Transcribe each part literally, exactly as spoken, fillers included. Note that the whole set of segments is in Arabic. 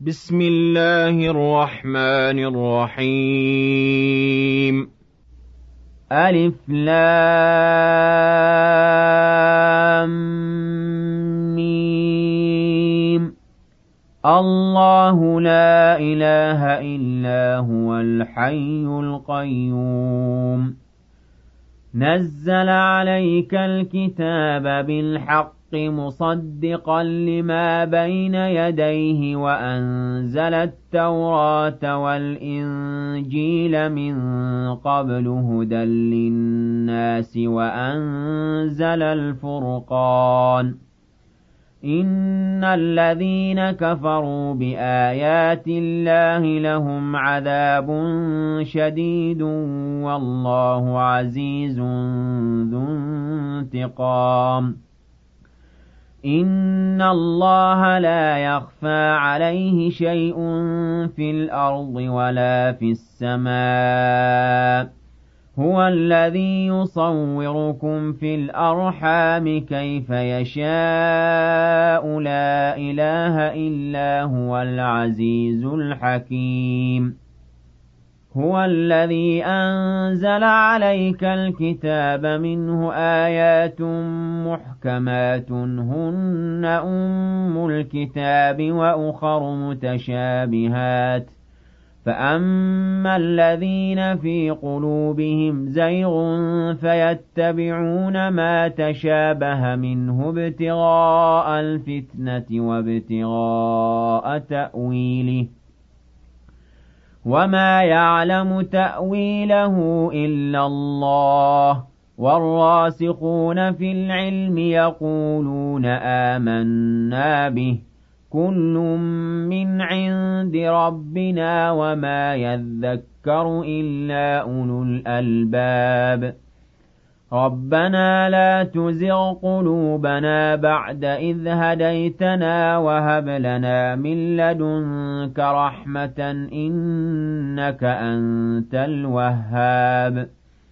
بسم الله الرحمن الرحيم. ألف لام ميم. الله لا إله إلا هو الحي القيوم. نزل عليك الكتاب بالحق مصدقا لما بين يديه وأنزل التوراة والإنجيل من قبل هدى للناس وأنزل الفرقان. إن الذين كفروا بآيات الله لهم عذاب شديد والله عزيز ذو انتقام. إن الله لا يخفى عليه شيء في الأرض ولا في السماء. هو الذي يصوركم في الأرحام كيف يشاء. لا إله إلا هو العزيز الحكيم. هو الذي أنزل عليك الكتاب منه آيات محكمات هن أم الكتاب وأخر متشابهات فأما الذين في قلوبهم زيغ فيتبعون ما تشابه منه ابتغاء الفتنة وابتغاء تأويله وما يعلم تأويله إلا الله. والراسخون في العلم يقولون آمنا به كل من عند ربنا وما يذكر إلا أولو الألباب. ربنا لا تزغ قلوبنا بعد إذ هديتنا وهب لنا من لدنك رحمة إنك أنت الوهاب.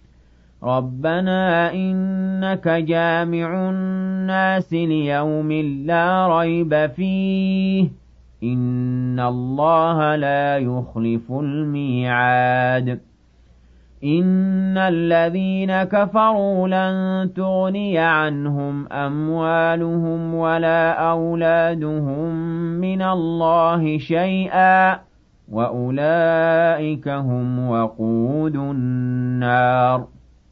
ربنا إنك جامع الناس ليوم لا ريب فيه إن الله لا يخلف الميعاد. إن الذين كفروا لن تغني عنهم أموالهم ولا أولادهم من الله شيئا وأولئك هم وقود النار.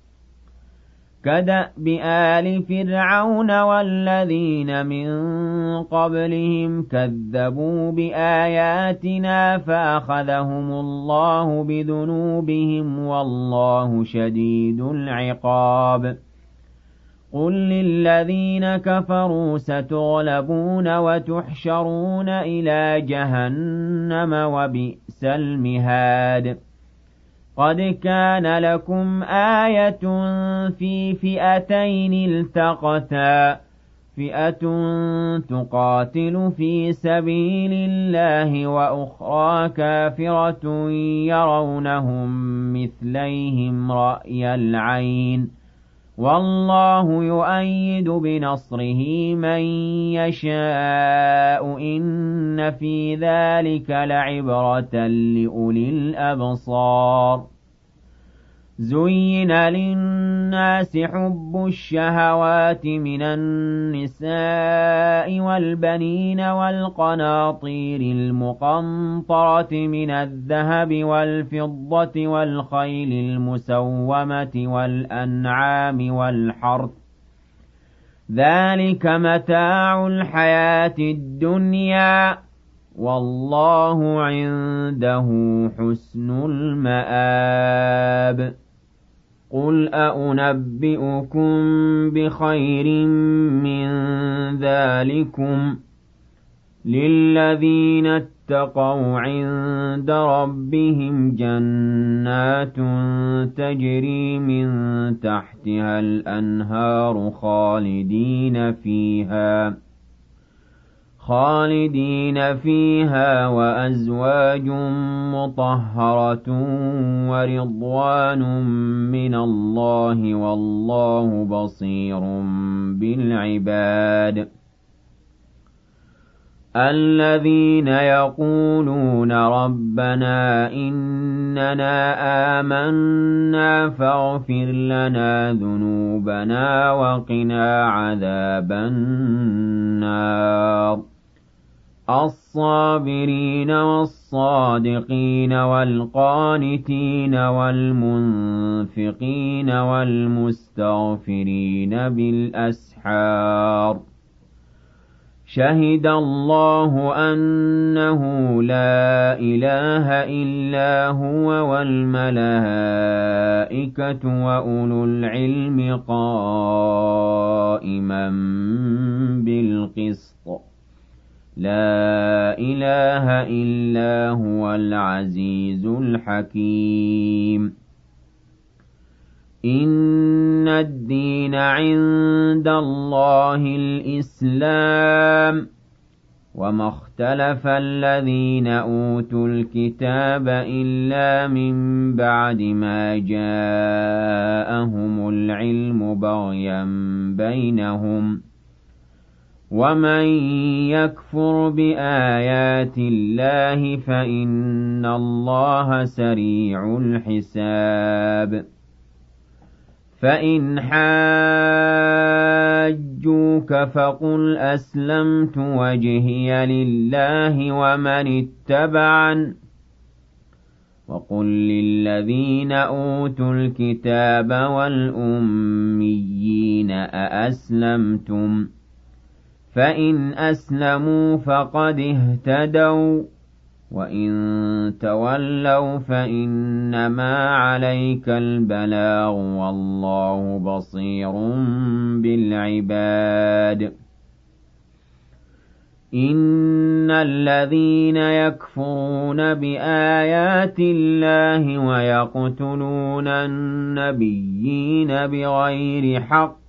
كدأب آل فرعون والذين من قبلهم كذبوا بآياتنا فأخذهم الله بذنوبهم والله شديد العقاب. قل للذين كفروا ستغلبون وتحشرون إلى جهنم وبئس المهاد. قد كان لكم آية في فئتين التقتا فئة تقاتل في سبيل الله وأخرى كافرة يرونهم مثليهم رأي العين والله يؤيد بنصره من يشاء. إن في ذلك لعبرة لأولي الأبصار. زين للناس حب الشهوات من النساء والبنين والقناطير المقنطرة من الذهب والفضة والخيل المسومة والأنعام والحرث ذلك متاع الحياة الدنيا والله عنده حسن المآب. قل أأنبئكم بخير من ذلكم للذين اتقوا عند ربهم جنات تجري من تحتها الأنهار خالدين فيها خالدين فيها وأزواج مطهرة ورضوان من الله والله بصير بالعباد. الذين يقولون ربنا إننا آمنا فاغفر لنا ذنوبنا وقنا عذاب النار الصابرين والصادقين والقانتين والمنفقين والمستغفرين بالأسحار شهد الله أنه لا إله إلا هو والملائكة وأولو العلم قائما بالقسط لا إله إلا هو العزيز الحكيم إن الدين عند الله الإسلام وما اختلف الذين أوتوا الكتاب إلا من بعد ما جاءهم العلم بغيا بينهم ومن يكفر بآيات الله فإن الله سريع الحساب فإن حاجوك فقل أسلمت وجهي لله ومن اتبعن وقل للذين أوتوا الكتاب والأميين أأسلمتم فإن أسلموا فقد اهتدوا وإن تولوا فإنما عليك البلاغ والله بصير بالعباد إن الذين يكفرون بآيات الله ويقتلون النبيين بغير حق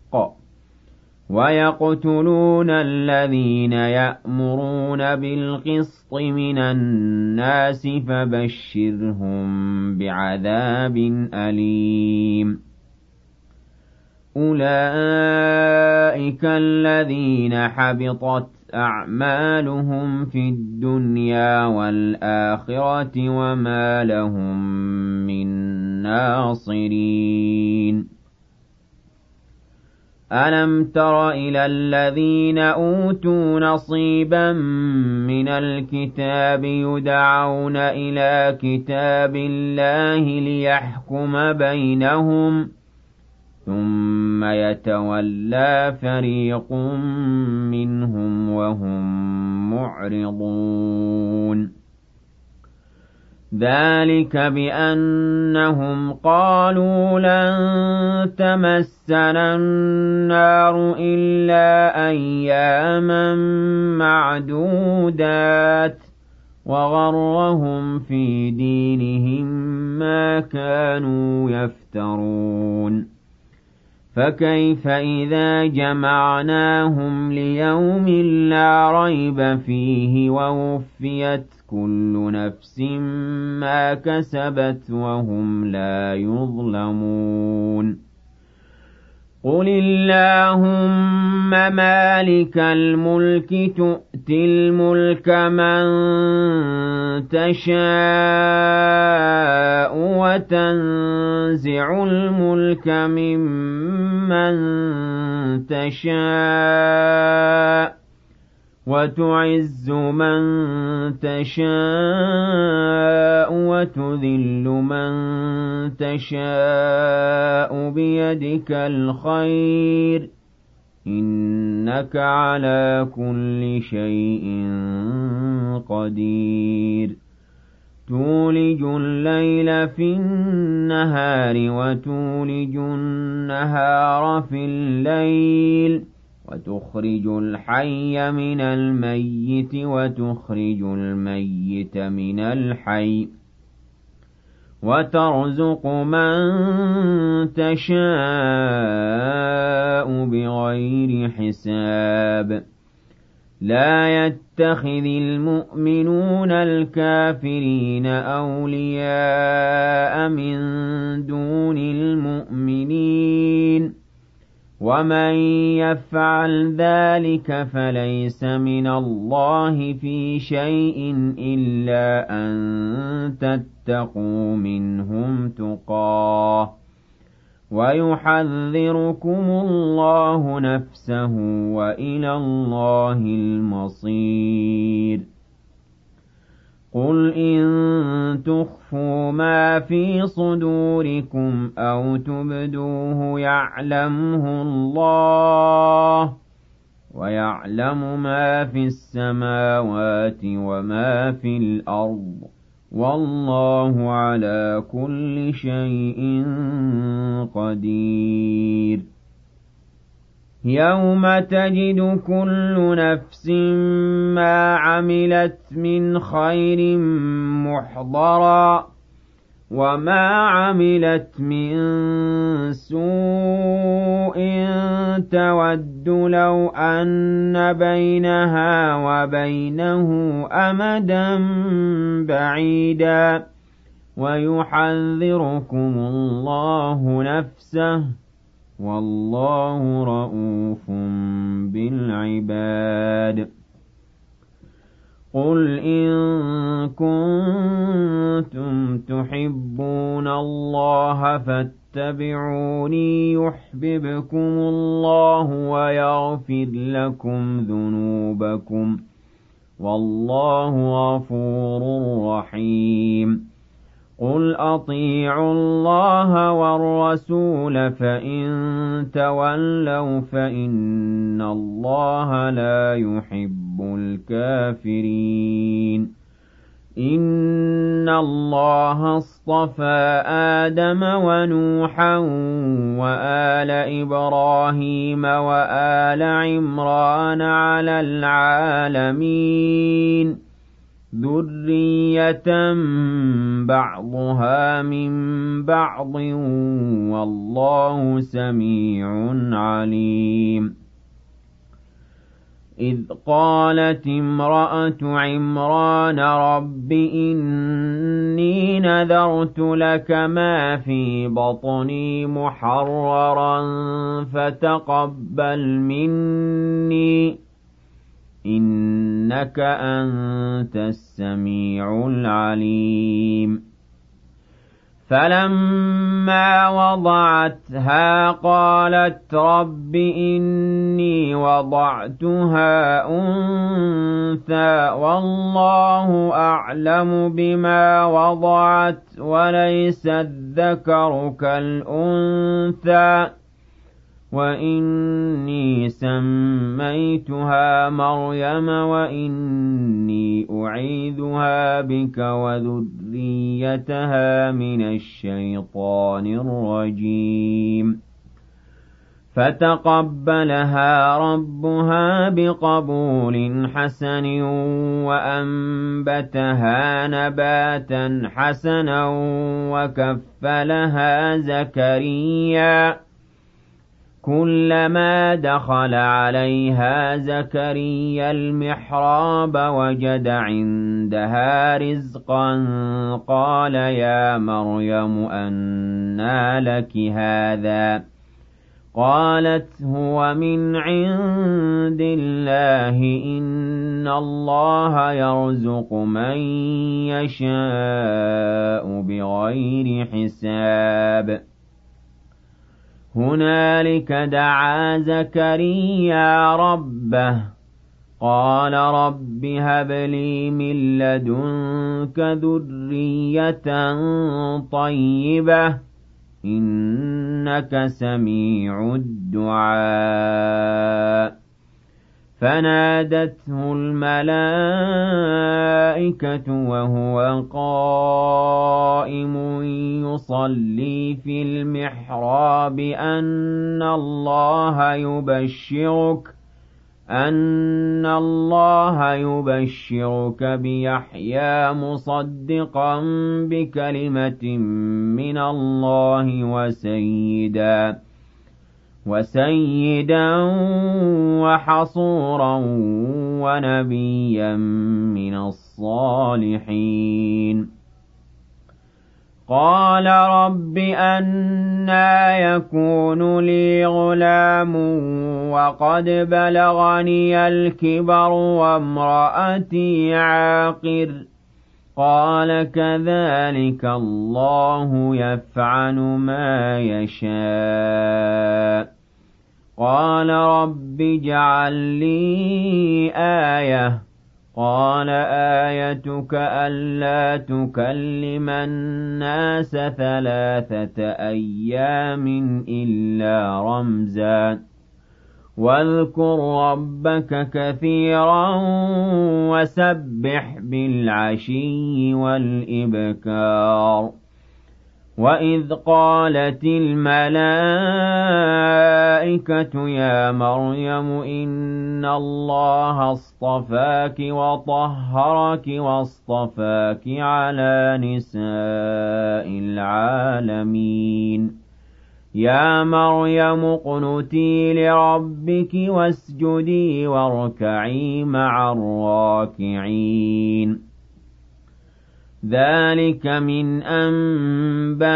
ويقتلون الذين يأمرون بالقسط من الناس فبشرهم بعذاب أليم أولئك الذين حبطت أعمالهم في الدنيا والآخرة وما لهم من ناصرين ألم تر إلى الذين أوتوا نصيبا من الكتاب يدعون إلى كتاب الله ليحكم بينهم ثم يتولى فريق منهم وهم معرضون ذلك بأنهم قالوا لن تمسنا النار إلا أياما معدودات وغرهم في دينهم ما كانوا يفترون فكيف إذا جمعناهم ليوم لا ريب فيه ووفيت كل نفس ما كسبت وهم لا يظلمون قل اللهم مالك الملك تؤتي الملك من تشاء وتنزع الملك ممن تشاء وتعز من تشاء وتذل من تشاء بيدك الخير إنك على كل شيء قدير تولج الليل في النهار وتولج النهار في الليل وتخرج الحي من الميت وتخرج الميت من الحي وترزق من تشاء بغير حساب لا يتخذ المؤمنون الكافرين أولياء من دون المؤمنين ومن يفعل ذلك فليس من الله في شيء إلا أن تتقوا منهم تقاه ويحذركم الله نفسه وإلى الله المصير قل إن تخفوا ما في صدوركم أو تبدوه يعلمه الله ويعلم ما في السماوات وما في الأرض والله على كل شيء قدير يوم تجد كل نفس ما عملت من خير محضرا وما عملت من سوء تود لو أن بينها وبينه أمدا بعيدا ويحذركم الله نفسه والله رءوف بالعباد قل إن كنتم تحبون الله فاتبعوني يحببكم الله ويغفر لكم ذنوبكم والله غفور رحيم قل أطيعوا الله والرسول فإن تولوا فإن الله لا يحب الكافرين إن الله اصطفى آدم ونوحا وآل إبراهيم وآل عمران على العالمين ذرية بعضها من بعض والله سميع عليم إذ قالت امرأة عمران رب إني نذرت لك ما في بطني محررا فتقبل مني إنك أنت السميع العليم فلما وضعتها قالت رب إني وضعتها أنثى والله أعلم بما وضعت وليس الذكر كالأنثى وإني سميتها مريم وإني أعيذها بك وذريتها من الشيطان الرجيم فتقبلها ربها بقبول حسن وأنبتها نباتا حسنا وكفلها زكريا كلما دخل عليها زكريا المحراب وجد عندها رزقا قال يا مريم أنى لك هذا قالت هو من عند الله إن الله يرزق من يشاء بغير حساب هنالك دعا زكريا ربه قال رب هب لي من لدنك ذرية طيبة إنك سميع الدعاء فنادته الملائكة وهو قائم يصلي في المحراب أن الله يبشرك أن الله يبشرك بيحيى مصدقا بكلمة من الله وسيدا وسيدا وحصورا ونبيا من الصالحين قال رب أنى يكون لي غلام وقد بلغني الكبر وامرأتي عاقر قال كذلك الله يفعل ما يشاء قال رب اجعل لي آية قال آيتك ألا تكلم الناس ثلاثة أيام إلا رمزا واذكر ربك كثيرا وسبح بالعشي والإبكار وإذ قالت الملائكة يا مريم إن الله اصطفاك وطهرك واصطفاك على نساء العالمين يا مريم اقنتي لربك واسجدي واركعي مع الراكعين ذلك من أنباء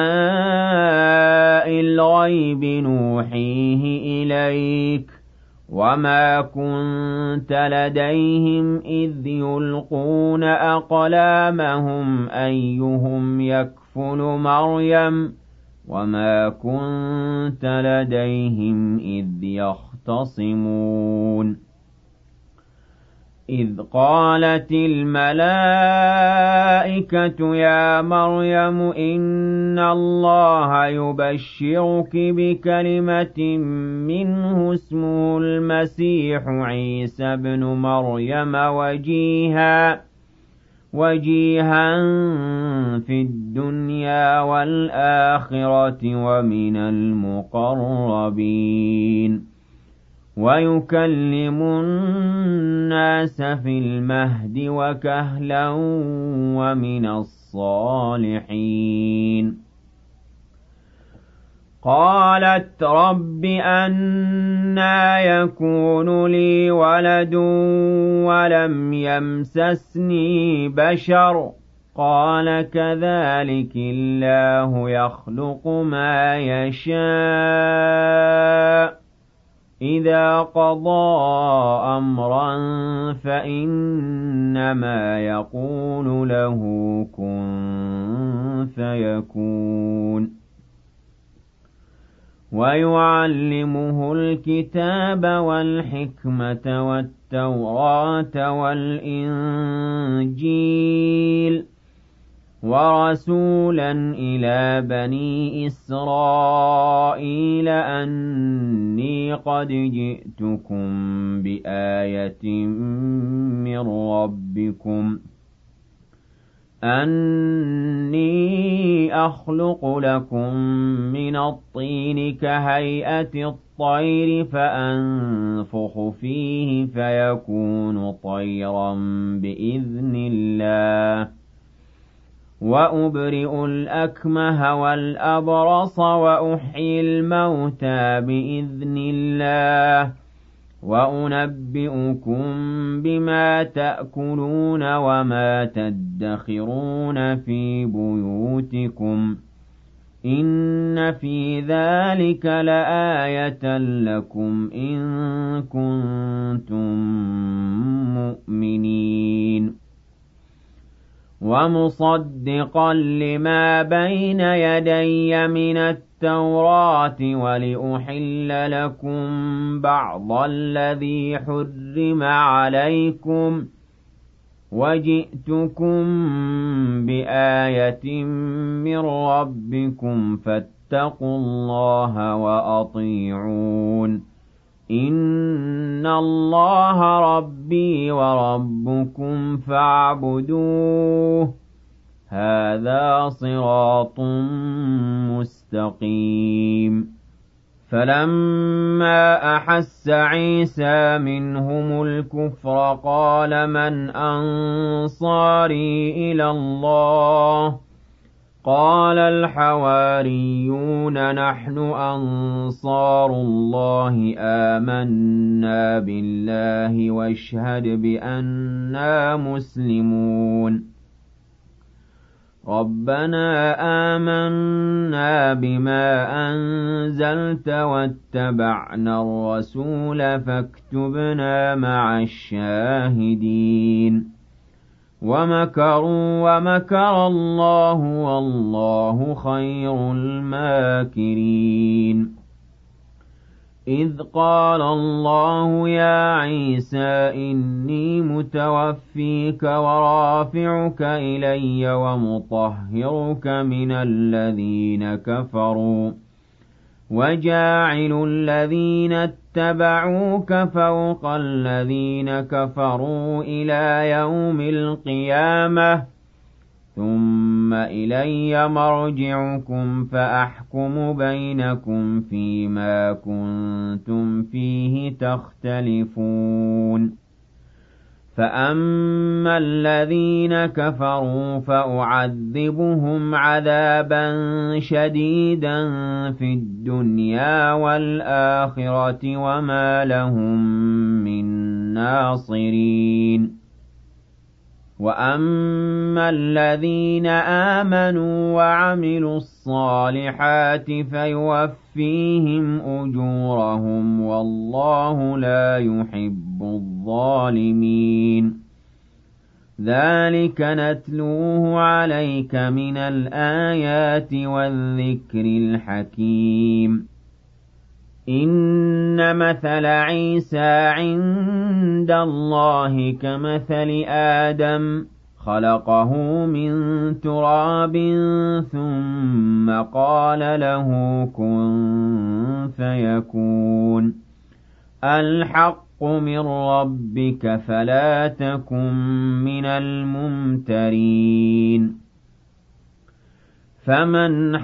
الغيب نوحيه إليك وما كنت لديهم إذ يلقون أقلامهم أيهم يكفل مريم وما كنت لديهم إذ يختصمون إذ قالت الملائكة يا مريم إن الله يبشرك بكلمة منه اسمه المسيح عيسى بن مريم وجيها وجيها في الدنيا والآخرة ومن المقربين ويكلم الناس في المهد وكهلا ومن الصالحين قالت رب أنى يكون لي ولد ولم يمسسني بشر قال كذلك الله يخلق ما يشاء إذا قضى أمرا فإنما يقول له كن فيكون ويعلمه الكتاب والحكمة والتوراة والإنجيل ورسولا إلى بني إسرائيل أني قد جئتكم بآية من ربكم أني أخلق لكم من الطين كهيئة الطير فأنفخ فيه فيكون طيرا بإذن الله وأبرئ الأكمه والأبرص وأحيي الموتى بإذن الله وأنبئكم بما تأكلون وما تدخرون في بيوتكم إن في ذلك لآية لكم إن كنتم مؤمنين ومصدقا لما بين يدي من التوراة ولأحل لكم بعض الذي حرم عليكم وجئتكم بآية من ربكم فاتقوا الله وأطيعون إن الله ربي وربكم فاعبدوه هذا صراط مستقيم فلما أحس عيسى منهم الكفر قال من أنصاري إلى الله قال الحواريون نحن أنصار الله آمنا بالله واشهد بأننا مسلمون رَبَّنَا آمَنَّا بِمَا أَنزَلْتَ وَاتَّبَعْنَا الرَّسُولَ فَاكْتُبْنَا مَعَ الشَّاهِدِينَ وَمَكَرُوا وَمَكَرَ اللَّهُ وَاللَّهُ خَيْرُ الْمَاكِرِينَ إِذْ قَالَ اللَّهُ يَا عِيسَىٰ إِنِّي مُتَوَفِّيكَ وَرَافِعُكَ إِلَيَّ وَمُطَهِّرُكَ مِنَ الَّذِينَ كَفَرُوا وَجَاعِلُ الَّذِينَ اتَّبَعُوكَ فَوْقَ الَّذِينَ كَفَرُوا إِلَىٰ يَوْمِ الْقِيَامَةِ ثُمَّ إِلَيَّ مَرْجِعُكُمْ فَأَحْكُمُ بَيْنَكُمْ فِيمَا كُنتُمْ فِيهِ تَخْتَلِفُونَ فَأَمَّا الَّذِينَ كَفَرُوا فَأُعَذِّبُهُمْ عَذَابًا شَدِيدًا فِي الدُّنْيَا وَالْآخِرَةِ وَمَا لَهُم مِّن نَّاصِرِينَ وَأَمَّا الَّذِينَ آمَنُوا وَعَمِلُوا الصَّالِحَاتِ فَيُوَفِّيهِمْ أُجُورَهُمْ وَاللَّهُ لَا يُحِبُّ الظَّالِمِينَ ذَلِكَ نَتْلُوهُ عَلَيْكَ مِنَ الْآيَاتِ وَالذِّكْرِ الْحَكِيمِ إِنَّ مَثَلَ عِيسَىٰ عِندَ اللَّهِ كَمَثَلِ آدَمَ خَلَقَهُ مِن تُرَابٍ ثُمَّ قَالَ لَهُ كُن فَيَكُونُ الْحَقُّ مِن رَّبِّكَ فَلَا تَكُن مِّنَ الْمُمْتَرِينَ فَمَنْ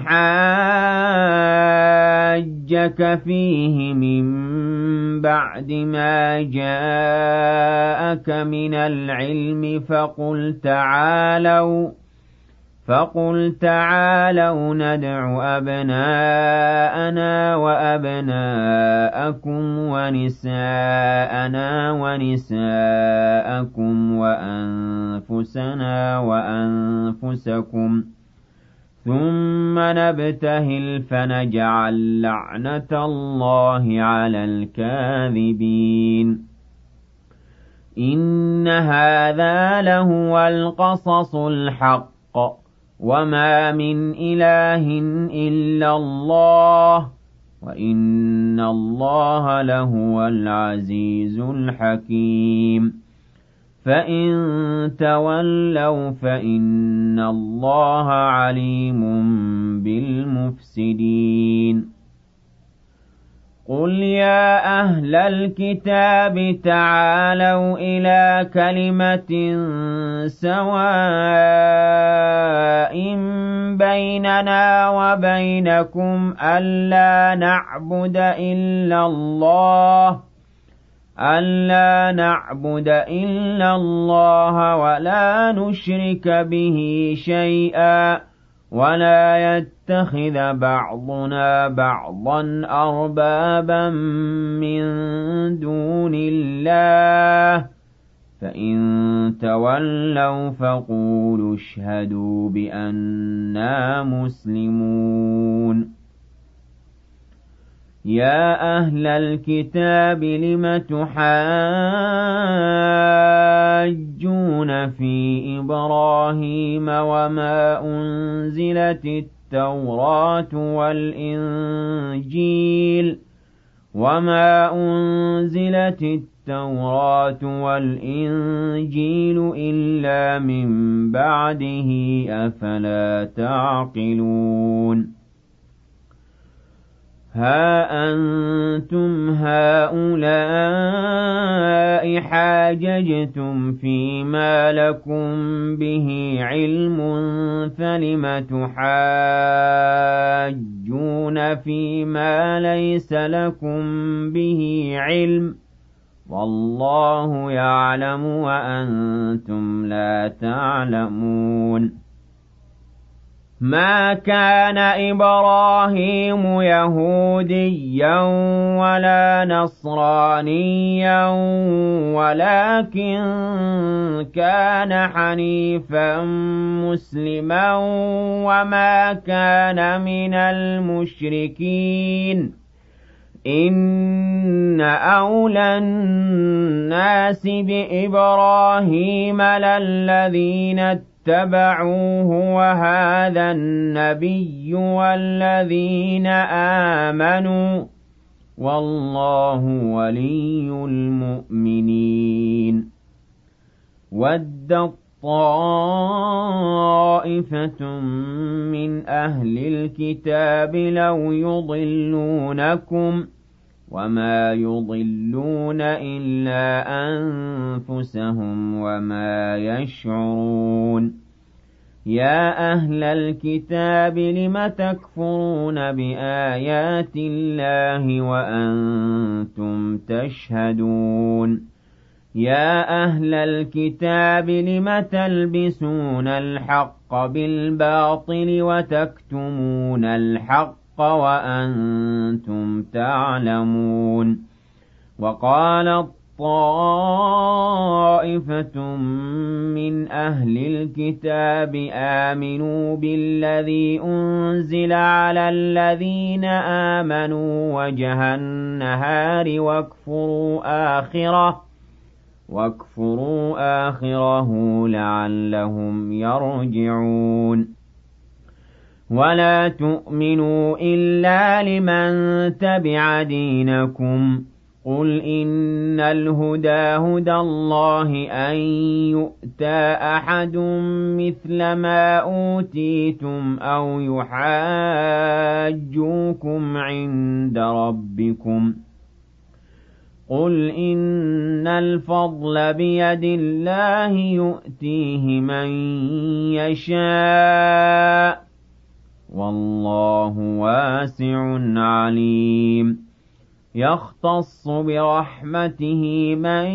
حَاجَّكَ فِيهِ مِن بَعْدِ مَا جَاءَكَ مِنَ الْعِلْمِ فَقُلْ تَعَالَوْا فَقُلْ تَعَالَوْا نَدْعُ أَبْنَاءَنَا وَأَبْنَاءَكُمْ وَنِسَاءَنَا وَنِسَاءَكُمْ وَأَنفُسَنَا وَأَنفُسَكُمْ ثُمَّ نَبْتَهِلْ فَنَجْعَلْ لَعْنَةَ اللَّهِ عَلَى الْكَاذِبِينَ إِنَّ هَٰذَا لَهُوَ الْقَصَصُ الْحَقُّ وَمَا مِنْ إِلَٰهٍ إِلَّا اللَّهُ وَإِنَّ اللَّهَ لَهُوَ الْعَزِيزُ الْحَكِيمُ فَإِن تَوَلَّوْا فَإِنَّ اللَّهَ عَلِيمٌ بِالْمُفْسِدِينَ قُلْ يَا أَهْلَ الْكِتَابِ تَعَالَوْا إِلَىٰ كَلِمَةٍ سَوَاءٍ بَيْنَنَا وَبَيْنَكُمْ أَلَّا نَعْبُدَ إِلَّا اللَّهَ أَلَّا نَعْبُدَ إِلَّا اللَّهَ وَلَا نُشْرِكَ بِهِ شَيْئًا وَلَا يَتَّخِذَ بَعْضُنَا بَعْضًا أَرْبَابًا مِّن دُونِ اللَّهِ فَإِن تَوَلَّوْا فَقُولُوا اشْهَدُوا بِأَنَّا مُسْلِمُونَ يَا أَهْلَ الْكِتَابِ لِمَ تُحَاجُّونَ فِي إِبْرَاهِيمَ وَمَا أُنزِلَتِ التَّوْرَاةُ وَالْإِنجِيلُ وَمَا أُنزِلَتِ التَّوْرَاةُ وَالْإِنجِيلُ إِلَّا مِن بَعْدِهِ أَفَلَا تَعْقِلُونَ هَا أَنتُمْ هَٰؤُلَاءِ حَاجَجْتُمْ فِيمَا لَكُم بِهِ عِلْمٌ فَلِمَ تُحَاجُّونَ فِيمَا لَيْسَ لَكُم بِهِ عِلْمٌ وَاللَّهُ يَعْلَمُ وَأَنتُمْ لَا تَعْلَمُونَ مَا كَانَ إِبْرَاهِيمُ يَهُودِيًّا وَلَا نَصْرَانِيًّا وَلَٰكِن كَانَ حَنِيفًا مُّسْلِمًا وَمَا كَانَ مِنَ الْمُشْرِكِينَ إِنَّ أَوْلَى النَّاسِ بِإِبْرَاهِيمَ لَلَّذِينَ اتَّبَعُوهُ وَهَٰذَا النَّبِيُّ وَالَّذِينَ آمَنُوا ۗ وَاللَّهُ وَلِيُّ الْمُؤْمِنِينَ. وَدَّت طَّائِفَةٌ مِّنْ أَهْلِ الْكِتَابِ لَوْ يُضِلُّونَكُمْ وَمَا يُضِلُّونَ إِلَّا أَنفُسَهُمْ وَمَا يَشْعُرُونَ. يَا أَهْلَ الْكِتَابِ لِمَ تَكْفُرُونَ بِآيَاتِ اللَّهِ وَأَنتُمْ تَشْهَدُونَ. يَا أَهْلَ الْكِتَابِ لِمَ تَلْبِسُونَ الْحَقَّ بِالْبَاطِلِ وَتَكْتُمُونَ الْحَقَّ وَأَنتُمْ تَعْلَمُونَ. وَقَالَت طَّائِفَةٌ مِّنْ أَهْلِ الْكِتَابِ آمِنُوا بِالَّذِي أُنزِلَ عَلَى الَّذِينَ آمَنُوا وَجْهَ النَّهَارِ وَاكْفُرُوا آخِرَهُ وَاكْفُرُوا آخِرَهُ لَعَلَّهُمْ يَرْجِعُونَ. وَلَا تُؤْمِنُوا إِلَّا لِمَن تَبِعَ دِينَكُمْ قُلْ إِنَّ الْهُدَىٰ هُدَى اللَّهِ أَن يُؤْتَىٰ أَحَدٌ مِّثْلَ مَا أُوتِيتُمْ أَوْ يُحَاجُّوكُمْ عِندَ رَبِّكُمْ قُلْ إِنَّ الْفَضْلَ بِيَدِ اللَّهِ يُؤْتِيهِ مَن يَشَاءُ ۗ وَاللَّهُ وَاسِعٌ عَلِيمٌ. يَخْتَصُّ بِرَحْمَتِهِ مَن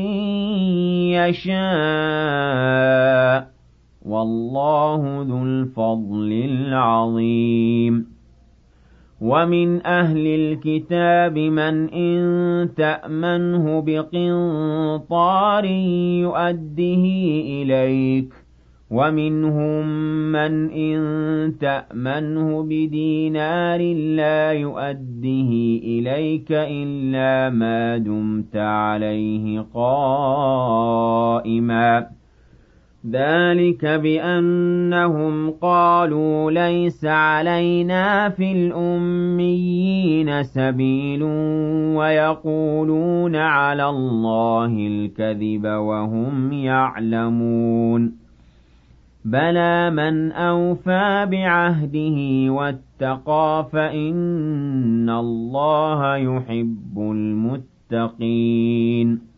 يَشَاءُ ۗ وَاللَّهُ ذُو الْفَضْلِ الْعَظِيمِ. وَمِنْ أَهْلِ الْكِتَابِ مَنْ إِن تَأْمَنْهُ بِقِنطَارٍ يُؤَدِّهِ إِلَيْكَ وَمِنْهُم مَّنْ إِن تَأْمَنْهُ بِدِينَارٍ لَّا يُؤَدِّهِ إِلَيْكَ إِلَّا مَا دُمْتَ عَلَيْهِ قَائِمًا ۗ ذَلِكَ بِأَنَّهُمْ قَالُوا لَيْسَ عَلَيْنَا فِي الْأُمِّيِّينَ سَبِيلٌ وَيَقُولُونَ عَلَى اللَّهِ الْكَذِبَ وَهُمْ يَعْلَمُونَ. بَلَىٰ مَنْ أَوْفَىٰ بِعَهْدِهِ وَاتَّقَىٰ فَإِنَّ اللَّهَ يُحِبُّ الْمُتَّقِينَ.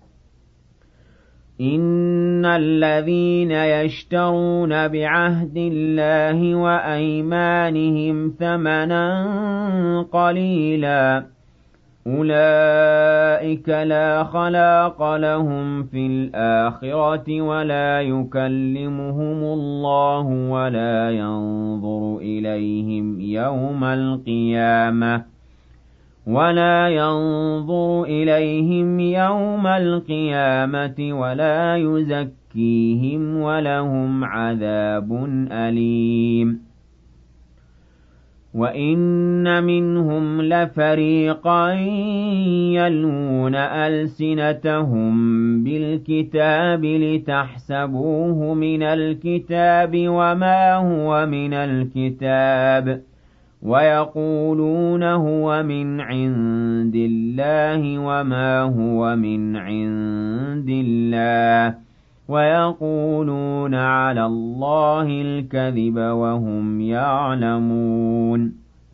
إِنَّ الَّذِينَ يَشْتَرُونَ بِعَهْدِ اللَّهِ وَأَيْمَانِهِمْ ثَمَنًا قَلِيلًا أُولَٰئِكَ لَا خَلَاقَ لَهُمْ فِي الْآخِرَةِ وَلَا يُكَلِّمُهُمُ اللَّهُ وَلَا يَنظُرُ إِلَيْهِمْ يَوْمَ الْقِيَامَةِ وَلَا يَنظُرُ إِلَيْهِمْ يَوْمَ الْقِيَامَةِ وَلَا يُزَكِّيهِمْ وَلَهُمْ عَذَابٌ أَلِيمٌ. وَإِنَّ مِنْهُمْ لَفَرِيقًا يَلْوُونَ أَلْسِنَتَهُم بِالْكِتَابِ لِتَحْسَبُوهُ مِنَ الْكِتَابِ وَمَا هُوَ مِنَ الْكِتَابِ وَيَقُولُونَ هُوَ مِنْ عِندِ اللَّهِ وَمَا هُوَ مِنْ عِندِ اللَّهِ وَيَقُولُونَ عَلَى اللَّهِ الْكَذِبَ وَهُمْ يَعْلَمُونَ.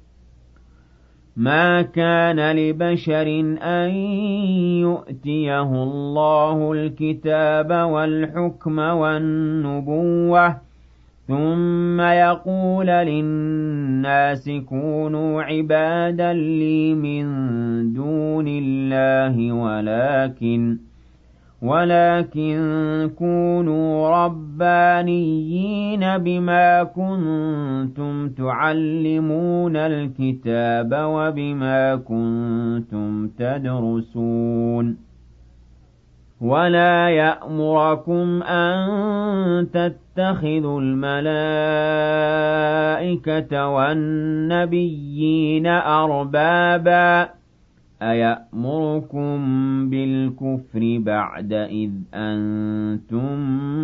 مَا كَانَ لِبَشَرٍ أَن يُؤْتِيَهُ اللَّهُ الْكِتَابَ وَالْحُكْمَ وَالنُّبُوَّةَ ثُمَّ يَقُولَ لِلنَّاسِ كُونُوا عِبَادًا لِّي مِن دُونِ اللَّهِ ولكن ولكن كونوا ربانيين بما كنتم تعلمون الكتاب وبما كنتم تدرسون ولا يأمركم أن تتخذوا الملائكة والنبيين أربابا أيأمركم بالكفر بعد إذ أنتم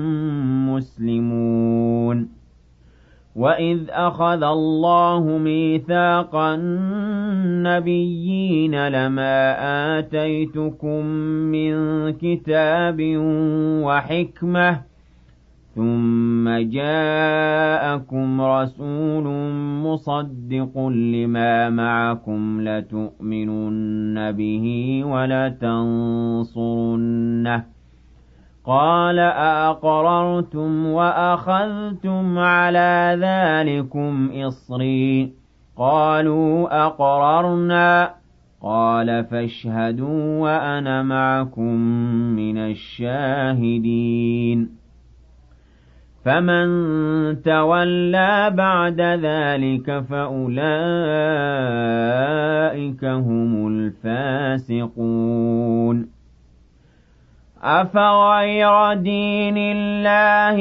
مسلمون وإذ أخذ الله ميثاق النبيين لما آتيتكم من كتاب وحكمة ثم جاءكم رسول مصدق لما معكم لتؤمنن به ولتنصرنه قال أأقررتم وأخذتم على ذلكم إصري قالوا أقررنا قال فاشهدوا وأنا معكم من الشاهدين فمن تولى بعد ذلك فأولئك هم الفاسقون أفغير دين الله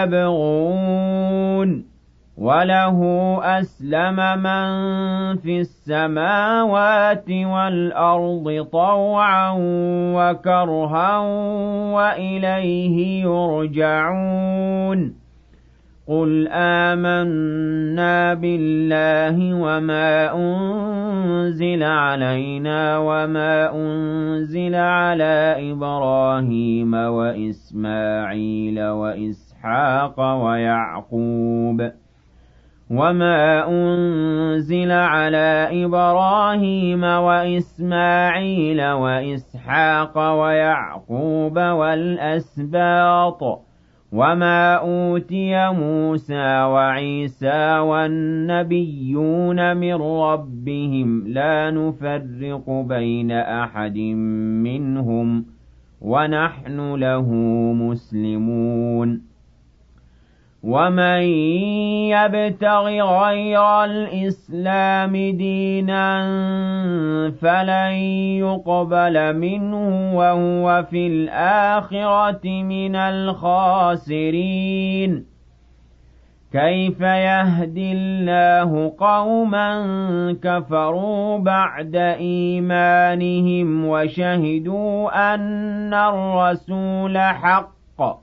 يبغون وله أسلم من في السماوات والأرض طوعا وكرها وإليه يرجعون قل آمنا بالله وما أنزل علينا وما أنزل على إبراهيم وإسماعيل وإسحاق ويعقوب وما أنزل على إبراهيم وإسماعيل وإسحاق ويعقوب والأسباط وما أوتي موسى وعيسى والنبيون من ربهم لا نفرق بين أحد منهم ونحن له مسلمون ومن يبتغ غير الإسلام دينا فلن يقبل منه وهو في الآخرة من الخاسرين كيف يهدي الله قوما كفروا بعد إيمانهم وشهدوا أن الرسول حق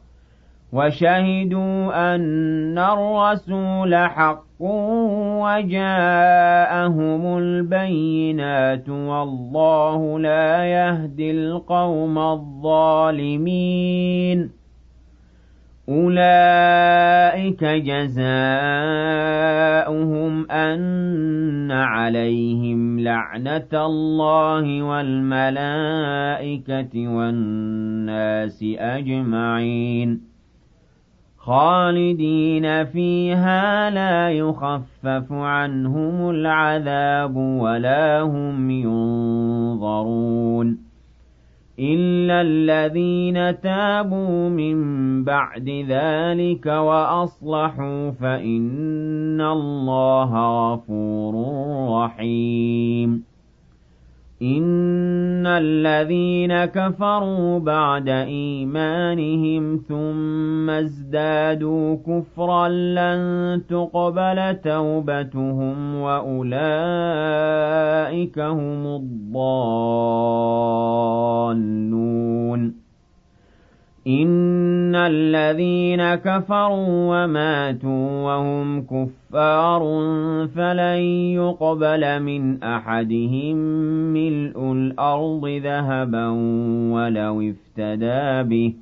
وشهدوا أن الرسول حق وجاءهم البينات والله لا يهدي القوم الظالمين أولئك جزاؤهم أن عليهم لعنة الله والملائكة والناس أجمعين خالدين فيها لا يخفف عنهم العذاب ولا هم ينظرون إلا الذين تابوا من بعد ذلك وأصلحوا فإن الله غفور رحيم إن الذين كفروا بعد إيمانهم ثم ازدادوا كفرا لن تقبل توبتهم وأولئك هم الضالون إن الذين كفروا وماتوا وهم كفار فلن يقبل من أحدهم ملء الأرض ذهبا ولو افتدى به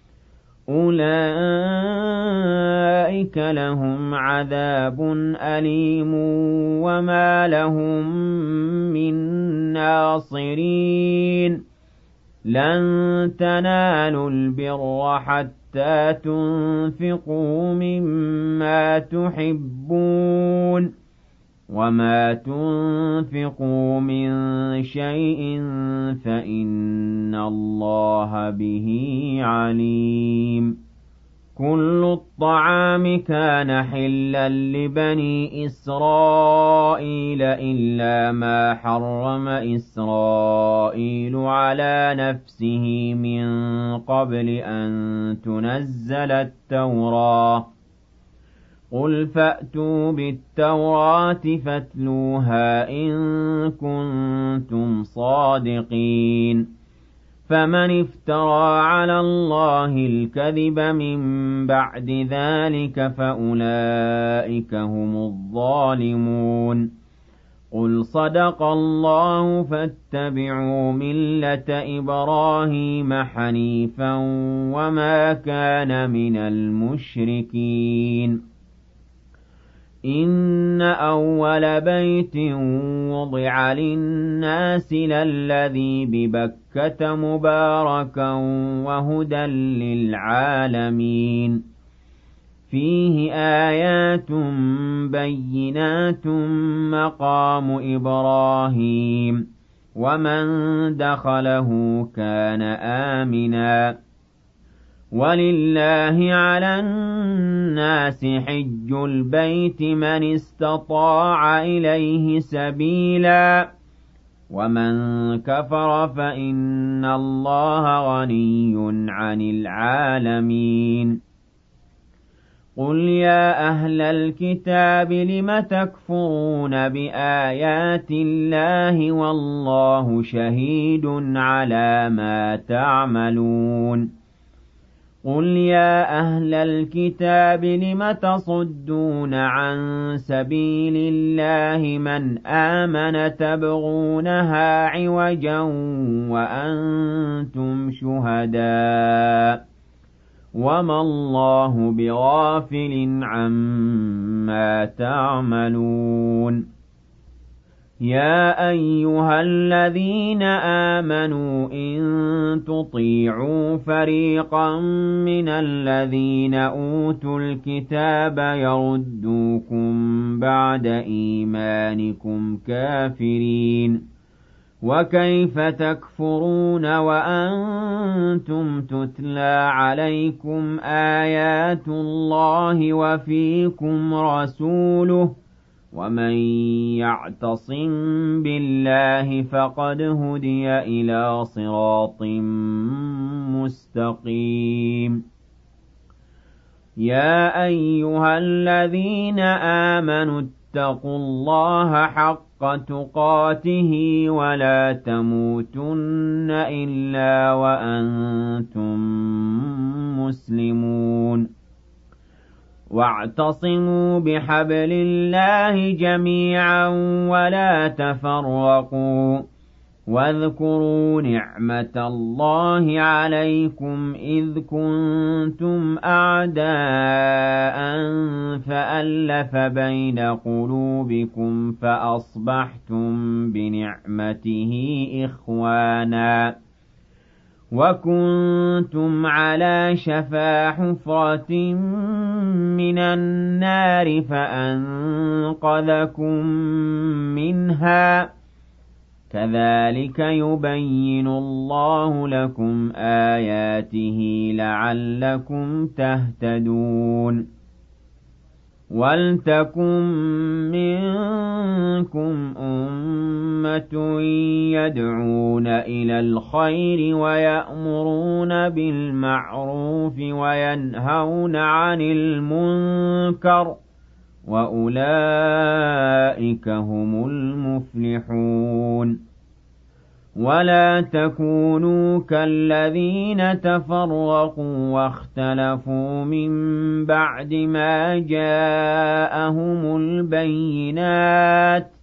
أولئك لهم عذاب أليم وما لهم من ناصرين لن تنالوا البر حتى تنفقوا مما تحبون وما تنفقوا من شيء فإن الله به عليم كل الطعام كان حلا لبني إسرائيل إلا ما حرم إسرائيل على نفسه من قبل أن تنزل التوراة قل فأتوا بالتوراة فاتلوها إن كنتم صادقين فمن افترى على الله الكذب من بعد ذلك فأولئك هم الظالمون قل صدق الله فاتبعوا ملة إبراهيم حنيفا وما كان من المشركين إن أول بيت وضع للناس للذي ببكة مباركا وهدى للعالمين فيه آيات بينات مقام إبراهيم ومن دخله كان آمنا ولله على الناس حج البيت من استطاع إليه سبيلا ومن كفر فإن الله غني عن العالمين قل يا أهل الكتاب لم تكفرون بآيات الله والله شهيد على ما تعملون قل يا أهل الكتاب لم تصدون عن سبيل الله من آمن تبغونها عوجا وأنتم شهداء وما الله بغافل عما تعملون يا أيها الذين آمنوا إن تطيعوا فريقا من الذين أوتوا الكتاب يردوكم بعد إيمانكم كافرين وكيف تكفرون وأنتم تتلى عليكم آيات الله وفيكم رسوله ومن يعتصم بالله فقد هدي إلى صراط مستقيم يا أيها الذين آمنوا اتقوا الله حق تقاته ولا تموتن إلا وأنتم مسلمون واعتصموا بحبل الله جميعا ولا تفرقوا واذكروا نعمة الله عليكم إذ كنتم أعداء فألف بين قلوبكم فأصبحتم بنعمته إخوانا وكنتم على شفا حفرة من النار فأنقذكم منها كذلك يبين الله لكم آياته لعلكم تهتدون ولتكن منكم أمة يدعون إلى الخير ويأمرون بالمعروف وينهون عن المنكر وأولئك هم المفلحون ولا تكونوا كالذين تفرقوا واختلفوا من بعد ما جاءهم البينات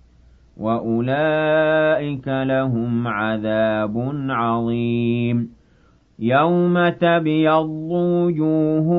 وأولئك لهم عذاب عظيم يوم تبيض وجوه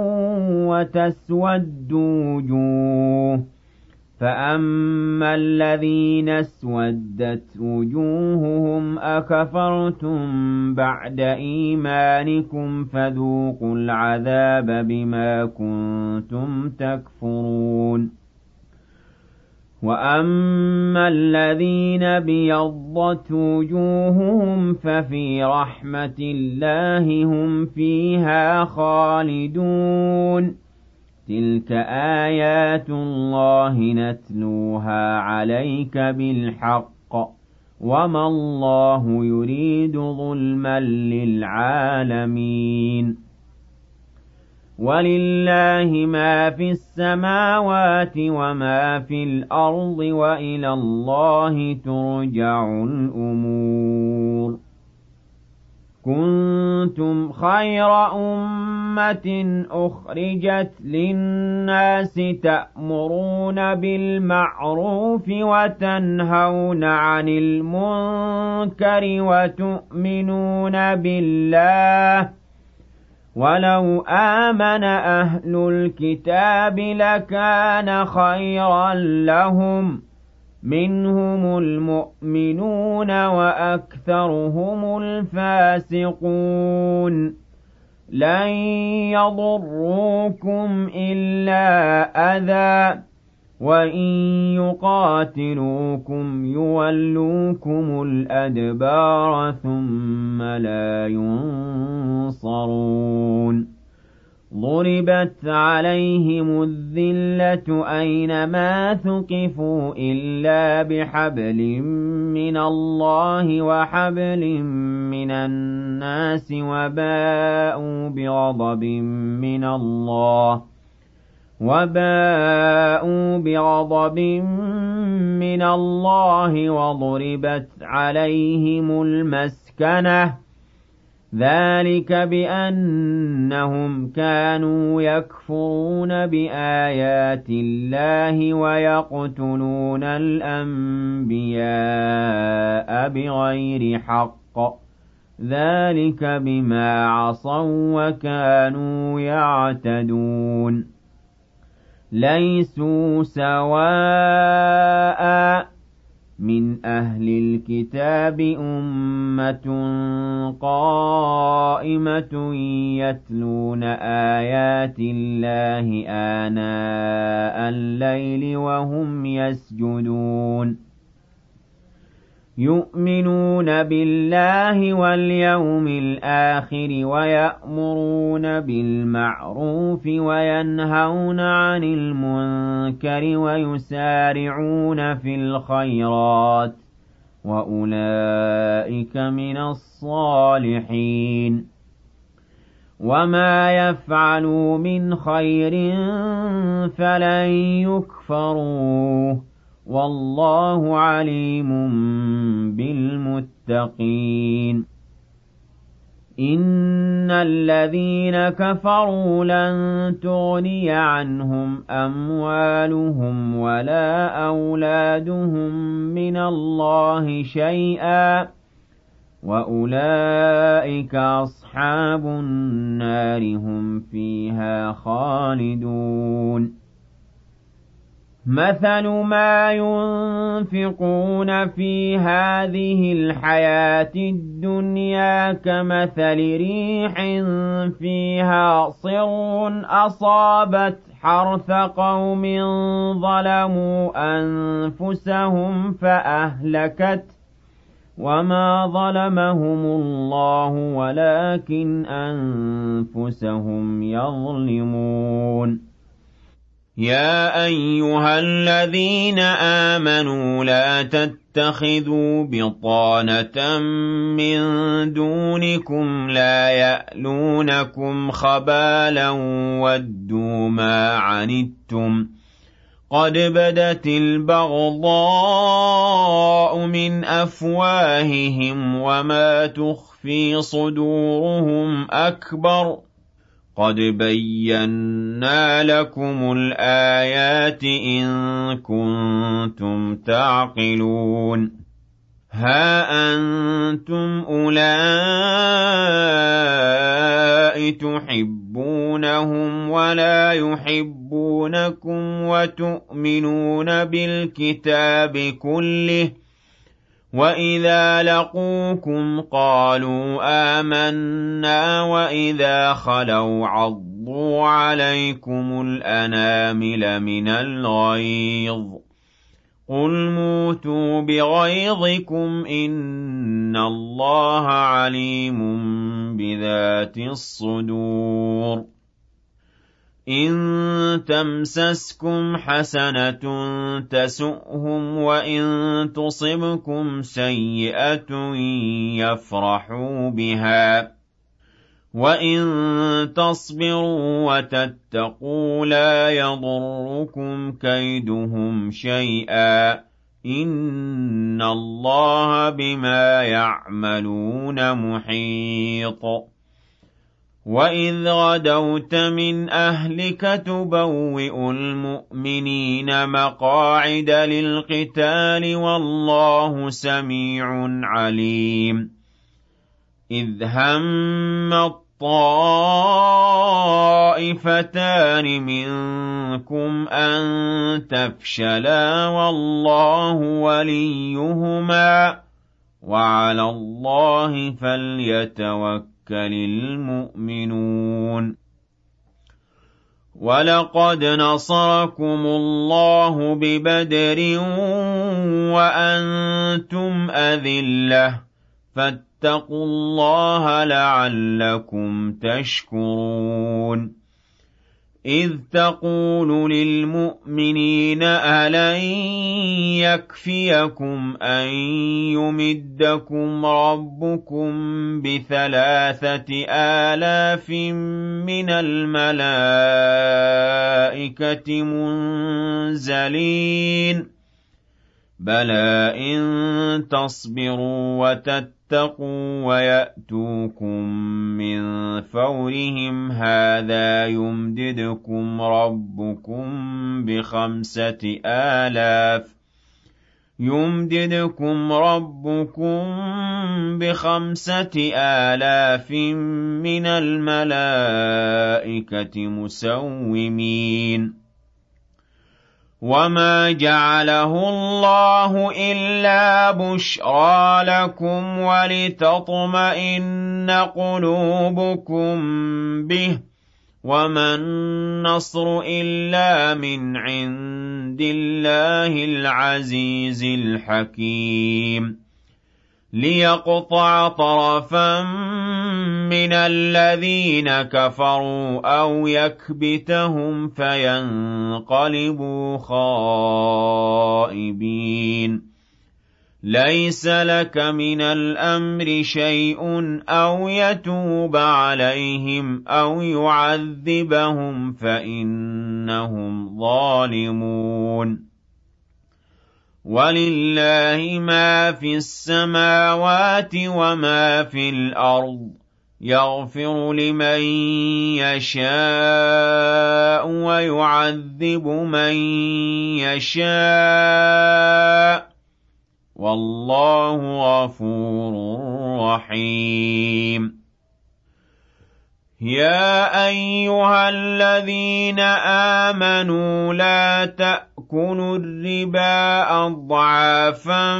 وتسود وجوه فأما الذين اسودت وجوههم أكفرتم بعد إيمانكم فذوقوا العذاب بما كنتم تكفرون وَأَمَّا الَّذِينَ ابْيَضَّتْ وُجُوهُهُمْ فَفِي رَحْمَةِ اللَّهِ هُمْ فِيهَا خَالِدُونَ تِلْكَ آيَاتُ اللَّهِ نَتْلُوهَا عَلَيْكَ بِالْحَقِّ وَمَا اللَّهُ يُرِيدُ ظُلْمًا لِلْعَالَمِينَ وَلِلَّهِ مَا فِي السَّمَاوَاتِ وَمَا فِي الْأَرْضِ وَإِلَى اللَّهِ تُرْجَعُ الْأُمُورُ كُنتُمْ خَيْرَ أُمَّةٍ أُخْرِجَتْ لِلنَّاسِ تَأْمُرُونَ بِالْمَعْرُوفِ وَتَنْهَوْنَ عَنِ الْمُنكَرِ وَتُؤْمِنُونَ بِاللَّهِ وَلَوْ آمَنَ أَهْلُ الْكِتَابِ لَكَانَ خَيْرًا لَّهُم مِّنْهُمُ الْمُؤْمِنُونَ وَأَكْثَرُهُمُ الْفَاسِقُونَ لَن يَضُرُّوكُمْ إِلَّا أَذًى وَإِن يُقَاتِلُوكُمْ يُوَلُّوكُمُ الْأَدْبَارَ ثُمَّ لَا يُنصَرُونَ ضُرِبَتْ عَلَيْهِمُ الذِّلَّةُ أَيْنَمَا ثُقِفُوا إِلَّا بِحَبْلٍ مِّنَ اللَّهِ وَحَبْلٍ مِّنَ النَّاسِ وَبَاءُوا بِغَضَبٍ مِّنَ اللَّهِ وَبَاءُوا بِغَضَبٍ مِّنَ اللَّهِ وَضُرِبَتْ عَلَيْهِمُ الْمَسْكَنَةُ ذَلِكَ بِأَنَّهُمْ كَانُوا يَكْفُرُونَ بِآيَاتِ اللَّهِ وَيَقْتُلُونَ الْأَنبِيَاءَ بِغَيْرِ حَقٍّ ذَلِكَ بِمَا عَصَوا وَّكَانُوا يَعْتَدُونَ لَيْسُوا سَوَاءً مِّنْ أَهْلِ الْكِتَابِ أُمَّةٌ قَائِمَةٌ يَتْلُونَ آيَاتِ اللَّهِ آنَاءَ اللَّيْلِ وَهُمْ يَسْجُدُونَ يُؤْمِنُونَ بِاللَّهِ وَالْيَوْمِ الْآخِرِ وَيَأْمُرُونَ بِالْمَعْرُوفِ وَيَنْهَوْنَ عَنِ الْمُنكَرِ وَيُسَارِعُونَ فِي الْخَيْرَاتِ وَأُولَئِكَ مِنَ الصَّالِحِينَ وَمَا يَفْعَلُوا مِنْ خَيْرٍ فَلَن يُكْفَرُوهُ وَاللَّهُ عَلِيمٌ بِالْمُتَّقِينَ إِنَّ الَّذِينَ كَفَرُوا لَن تُغْنِيَ عَنْهُمْ أَمْوَالُهُمْ وَلَا أَوْلَادُهُم مِّنَ اللَّهِ شَيْئًا وَأُولَئِكَ أَصْحَابُ النَّارِ هُمْ فِيهَا خَالِدُونَ مَثَلُ مَا يُنفِقُونَ فِي هَٰذِهِ الْحَيَاةِ الدُّنْيَا كَمَثَلِ رِيحٍ فِيهَا صِرٌّ أَصَابَتْ حَرْثَ قَوْمٍ ظَلَمُوا أَنفُسَهُمْ فَأَهْلَكَتْهُ وَمَا ظَلَمَهُمُ اللَّهُ وَلَٰكِنْ أَنفُسَهُمْ يَظْلِمُونَ يَا أَيُّهَا الَّذِينَ آمَنُوا لَا تَتَّخِذُوا بِطَانَةً مِّن دُونِكُمْ لَا يَأْلُونَكُمْ خَبَالًا وَدُّوا مَا عَنِتُّمْ قَدْ بَدَتِ الْبَغْضَاءُ مِنْ أَفْوَاهِهِمْ وَمَا تُخْفِي صُدُورُهُمْ أَكْبَرُ قَدْ بَيَّنَّا لَكُمُ الْآيَاتِ إِن كُنتُمْ تَعْقِلُونَ هَا أَنتُمْ أُولَاءِ تُحِبُّونَهُمْ وَلَا يُحِبُّونَكُمْ وَتُؤْمِنُونَ بِالْكِتَابِ كُلِّهِ وَإِذَا لَقُوكُمْ قَالُوا آمَنَّا وَإِذَا خَلَوْا عَضُّوا عَلَيْكُمُ الْأَنَامِلَ مِنَ الْغَيْظِ قُلْ مُوتُوا بِغَيْظِكُمْ إِنَّ اللَّهَ عَلِيمٌ بِذَاتِ الصُّدُورِ إِن تَمْسَسْكُمْ حَسَنَةٌ تَسُؤْهُمْ وَإِن تُصِبْكُمْ سَيِّئَةٌ يَفْرَحُوا بِهَا وَإِن تَصْبِرُوا وَتَتَّقُوا لَا يَضُرُّكُمْ كَيْدُهُمْ شَيْئًا ۗ إِنَّ اللَّهَ بِمَا يَعْمَلُونَ مُحِيطٌ وَإِذْ غَدَوْتَ مِنْ أَهْلِكَ تُبَوِّئُ الْمُؤْمِنِينَ مَقَاعِدَ لِلْقِتَالِ وَاللَّهُ سَمِيعٌ عَلِيمٌ إِذْ هَمَّ الطَّائِفَتَانِ مِنكُمْ أَن تَفْشَلَا وَاللَّهُ وَلِيُّهُمَا وَعَلَى اللَّهِ فَلْيَتَوَكَّلِ الْمُؤْمِنُونَ وَلَقَدْ نَصَرَكُمُ اللَّهُ بِبَدْرٍ وَأَنتُمْ أَذِلَّةٌ فَاتَّقُوا اللَّهَ لَعَلَّكُمْ تَشْكُرُونَ إِذْ تَقُولُ لِلْمُؤْمِنِينَ أَلَن يَكْفِيَكُمْ أَن يُمِدَّكُمْ رَبُّكُم بِثَلَاثَةِ آلَافٍ مِّنَ الْمَلَائِكَةِ مُنزَلِينَ بَلَىٰ إِن تَصْبِرُوا وَتَتَّقُوا وَيَأْتُوكُم مِّن فَوْرِهِمْ هَٰذَا يُمْدِدْكُمْ رَبُّكُم بِخَمْسَةِ آلَافٍ يُمْدِدْكُمْ رَبُّكُم بِخَمْسَةِ آلَافٍ مِّنَ الْمَلَائِكَةِ مُسَوِّمِينَ وَمَا جَعَلَهُ اللَّهُ إِلَّا بُشْرَىٰ لَكُمْ وَلِتَطْمَئِنَّ قُلُوبُكُم بِهِ ۗ وَمَا النَّصْرُ إِلَّا مِنْ عِندِ اللَّهِ الْعَزِيزِ الْحَكِيمِ لِيَقْطَعَ طَرَفًا مِّنَ الَّذِينَ كَفَرُوا أَوْ يَكْبِتَهُمْ فَيَنقَلِبُوا خَائِبِينَ لَيْسَ لَكَ مِنَ الْأَمْرِ شَيْءٌ أَوْ يَتُوبَ عَلَيْهِمْ أَوْ يُعَذِّبَهُمْ فَإِنَّهُمْ ظَالِمُونَ وَلِلَّهِ مَا فِي السَّمَاوَاتِ وَمَا فِي الْأَرْضِ يَغْفِرُ لِمَن يَشَاءُ وَيُعَذِّبُ مَن يَشَاءُ وَاللَّهُ غَفُورٌ رَّحِيمٌ يَا أَيُّهَا الَّذِينَ آمَنُوا لَا تَأْكُلُوا الرِّبَا أَضْعَافًا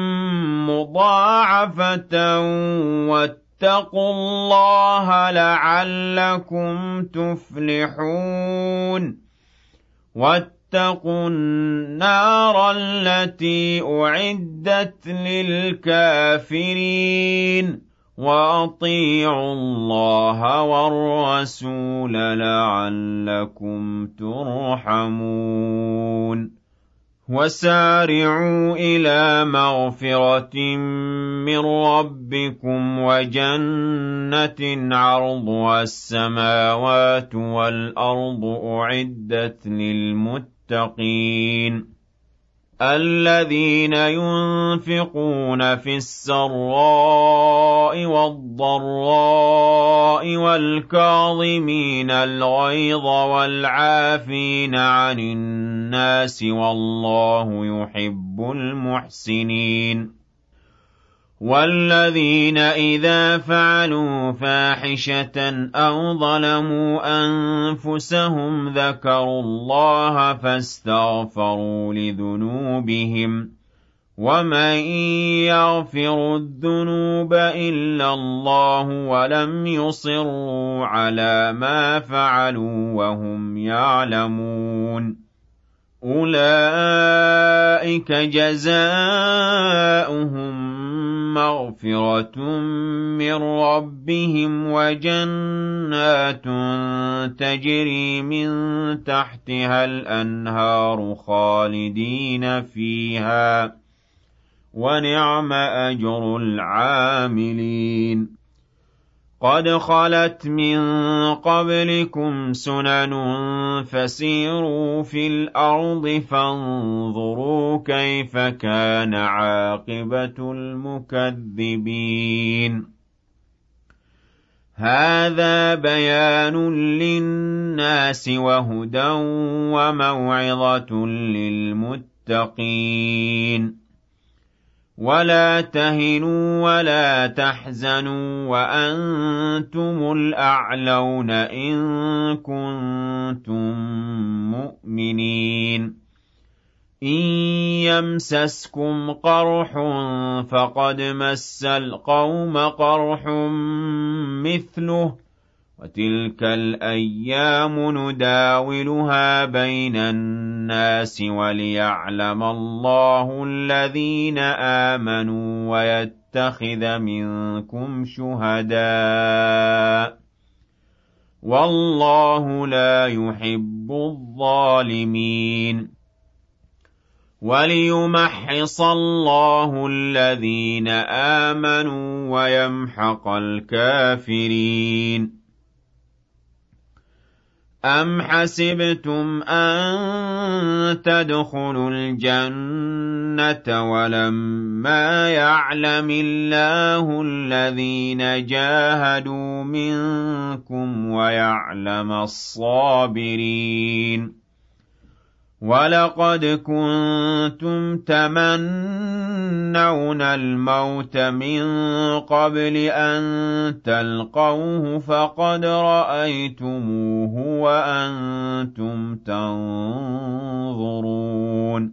مُّضَاعَفَةً وَاتَّقُوا اللَّهَ لَعَلَّكُمْ تُفْلِحُونَ وَاتَّقُوا النَّارَ الَّتِي أُعِدَّتْ لِلْكَافِرِينَ وَأَطِيعُوا اللَّهَ وَالرَّسُولَ لَعَلَّكُمْ تُرْحَمُونَ وَسَارِعُوا إِلَىٰ مَغْفِرَةٍ مِّن رَّبِّكُمْ وَجَنَّةٍ عَرْضُهَا السَّمَاوَاتُ وَالْأَرْضُ أُعِدَّتْ لِلْمُتَّقِينَ الَّذِينَ يُنفِقُونَ فِي السَّرَّاءِ وَالضَّرَّاءِ وَالْكَاظِمِينَ الْغَيْظَ وَالْعَافِينَ عَنِ النَّاسِ وَاللَّهُ يُحِبُّ الْمُحْسِنِينَ وَالَّذِينَ إِذَا فَعَلُوا فَاحِشَةً أَوْ ظَلَمُوا أَنفُسَهُمْ ذَكَرُوا اللَّهَ فَاسْتَغْفَرُوا لِذُنُوبِهِمْ وَمَن يَغْفِرُ الذُّنُوبَ إِلَّا اللَّهُ وَلَمْ يُصِرُّوا عَلَىٰ مَا فَعَلُوا وَهُمْ يَعْلَمُونَ أولئك جزاؤهم مغفرة من ربهم وجنات تجري من تحتها الأنهار خالدين فيها ونعم أجر العاملين قد خلت من قبلكم سنن فسيروا في الأرض فانظروا كيف كان عاقبة المكذبين هذا بيان للناس وهدى وموعظة للمتقين ولا تهنوا ولا تحزنوا وأنتم الأعلون إن كنتم مؤمنين إن يمسسكم قرح فقد مس القوم قرح مثله وتلك الأيام نداولها بين الناس وليعلم الله الذين آمنوا ويتخذ منكم شهداء والله لا يحب الظالمين وليمحص الله الذين آمنوا ويمحق الكافرين أم حسبتم أن تدخلوا الجنة ولما يعلم الله الذين جاهدوا منكم ويعلم الصابرين ولقد كنتم تمنون الموت من قبل أن تلقوه فقد رأيتموه وأنتم تنظرون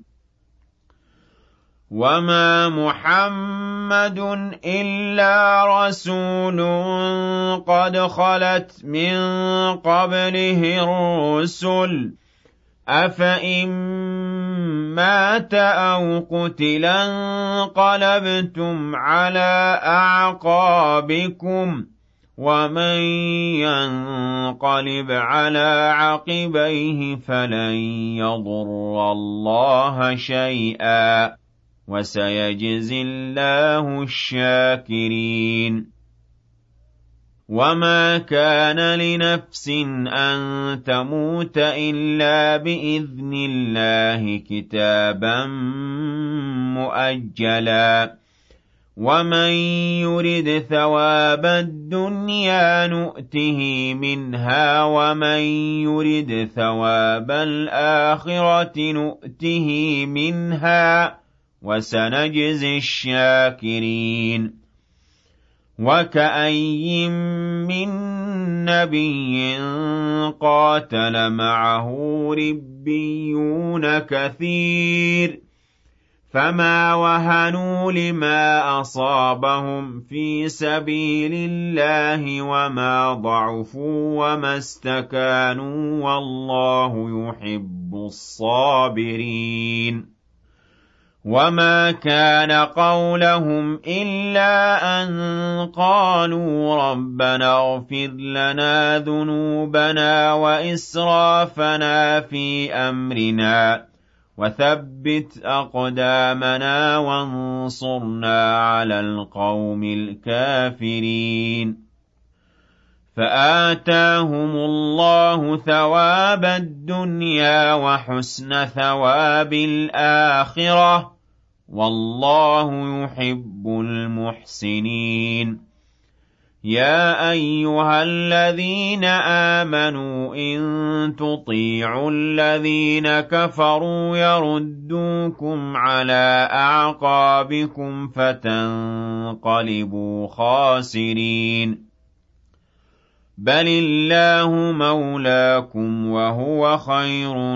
وما محمد إلا رسول قد خلت من قبله الرسل أفإن مات أو قتلا انقلبتم على أعقابكم ومن ينقلب على عقبيه فلن يضر الله شيئا وسيجزي الله الشاكرين وما كان لنفس أن تموت إلا بإذن الله كتابا مؤجلا ومن يرد ثواب الدنيا نؤته منها ومن يرد ثواب الآخرة نؤته منها وسنجزي الشاكرين وكأي من نبي قاتل معه ربيون كثير فما وهنوا لما أصابهم في سبيل الله وما ضعفوا وما استكانوا والله يحب الصابرين وما كان قولهم إلا أن قالوا ربنا اغفر لنا ذنوبنا وإسرافنا في أمرنا وثبت أقدامنا وانصرنا على القوم الكافرين فآتاهم الله ثواب الدنيا وحسن ثواب الآخرة والله يحب المحسنين يا أيها الذين آمنوا إن تطيعوا الذين كفروا يردوكم على أعقابكم فتنقلبوا خاسرين بل الله مولاكم وهو خير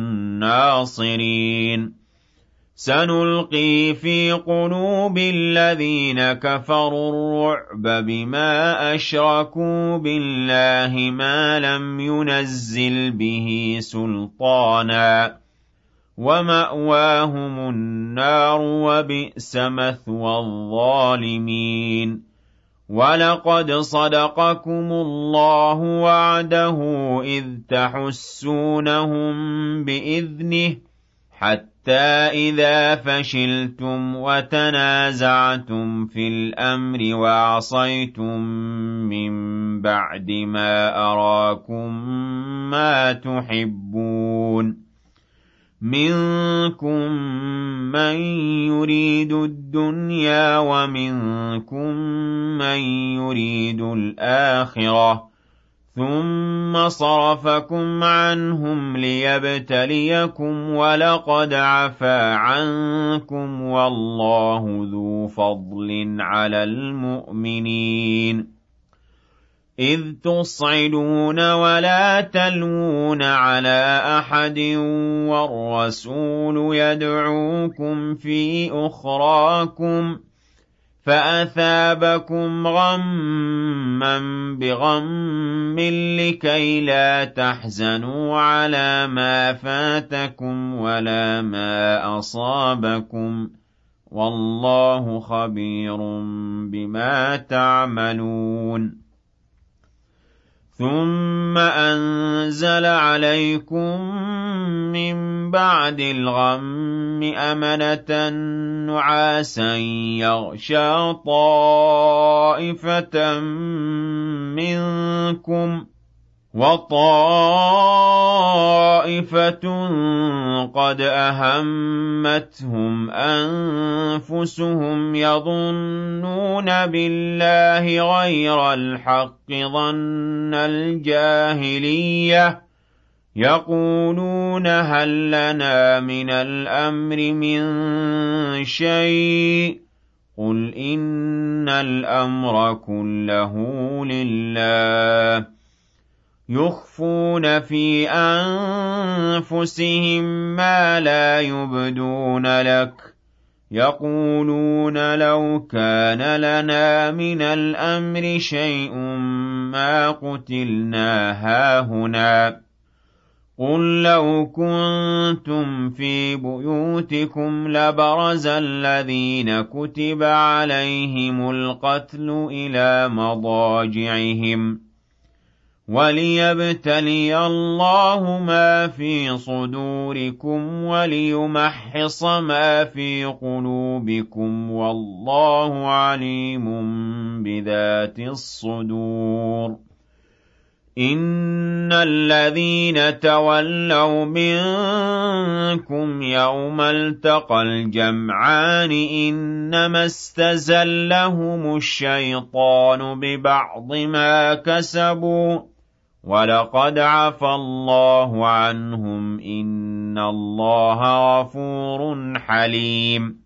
الناصرين سنلقي في قلوب الذين كفروا الرعب بما أشركوا بالله ما لم ينزل به سلطانا وَمَأْوَاهُمُ النَّارُ وَبِئْسَ مَثْوَى الظَّالِمِينَ وَلَقَدْ صَدَقَكُمُ اللَّهُ وَعْدَهُ إِذْ تَحُسُّونَهُم بِإِذْنِهِ حَتَّى إِذَا فَشِلْتُمْ وَتَنَازَعْتُمْ فِي الْأَمْرِ وَعَصَيْتُم مِّن بَعْدِ مَا أَرَاكُم مَّا تُحِبُّونَ مِنكُم مَّن يُرِيدُ الدُّنْيَا وَمِنكُم مَّن يُرِيدُ الْآخِرَةَ ثُمَّ صَرَفَكُمْ عَنْهُمْ لِيَبْتَلِيَكُمْ وَلَقَدْ عَفَا عَنكُمْ وَاللَّهُ ذُو فَضْلٍ عَلَى الْمُؤْمِنِينَ إِذْ تُصْعِدُونَ وَلَا تَلْوُونَ عَلَىٰ أَحَدٍ وَالرَّسُولُ يَدْعُوكُمْ فِي أُخْرَاكُمْ فَأَثَابَكُمْ غَمًّا بِغَمٍّ لِّكَيْ لَا تَحْزَنُوا عَلَىٰ مَا فَاتَكُمْ وَلَا مَا أَصَابَكُمْ وَاللَّهُ خَبِيرٌ بِمَا تَعْمَلُونَ ثُمَّ أَنزَلَ عَلَيْكُم مِّن بَعْدِ الْغَمِّ أَمَنَةً نُّعَاسًا يَغْشَىٰ طَائِفَةً مِّنكُمْ وَطَائِفَةٌ قَدْ أَهَمَّتْهُمْ أَنفُسُهُمْ يَظُنُّونَ بِاللَّهِ غَيْرَ الْحَقِّ ظَنَّ الْجَاهِلِيَّةِ يَقُولُونَ هَل لَّنَا مِنَ الْأَمْرِ مِن شَيْءٍ قُلْ إِنَّ الْأَمْرَ كُلَّهُ لِلَّهِ يُخْفُونَ فِي أَنفُسِهِم مَّا لَا يُبْدُونَ لَكَ يَقُولُونَ لَوْ كَانَ لَنَا مِنَ الْأَمْرِ شَيْءٌ مَّا قُتِلْنَا هَاهُنَا قُل لَّوْ كُنتُمْ فِي بُيُوتِكُمْ لَبَرَزَ الَّذِينَ كُتِبَ عَلَيْهِمُ الْقَتْلُ إِلَىٰ مَضَاجِعِهِمْ وَلِيَبْتَلِيَ اللَّهُ مَا فِي صُدُورِكُمْ وَلِيُمَحِّصَ مَا فِي قُلُوبِكُمْ وَاللَّهُ عَلِيمٌ بِذَاتِ الصُّدُورِ إِنَّ الَّذِينَ تَوَلَّوْا مِنكُمْ يَوْمَ الْتَقَى الْجَمْعَانِ إِنَّمَا اسْتَزَلَّهُمُ الشَّيْطَانُ بِبَعْضِ مَا كَسَبُوا وَلَقَدْ عَفَا اللَّهُ عَنْهُمْ إِنَّ اللَّهَ غَفُورٌ حَلِيمٌ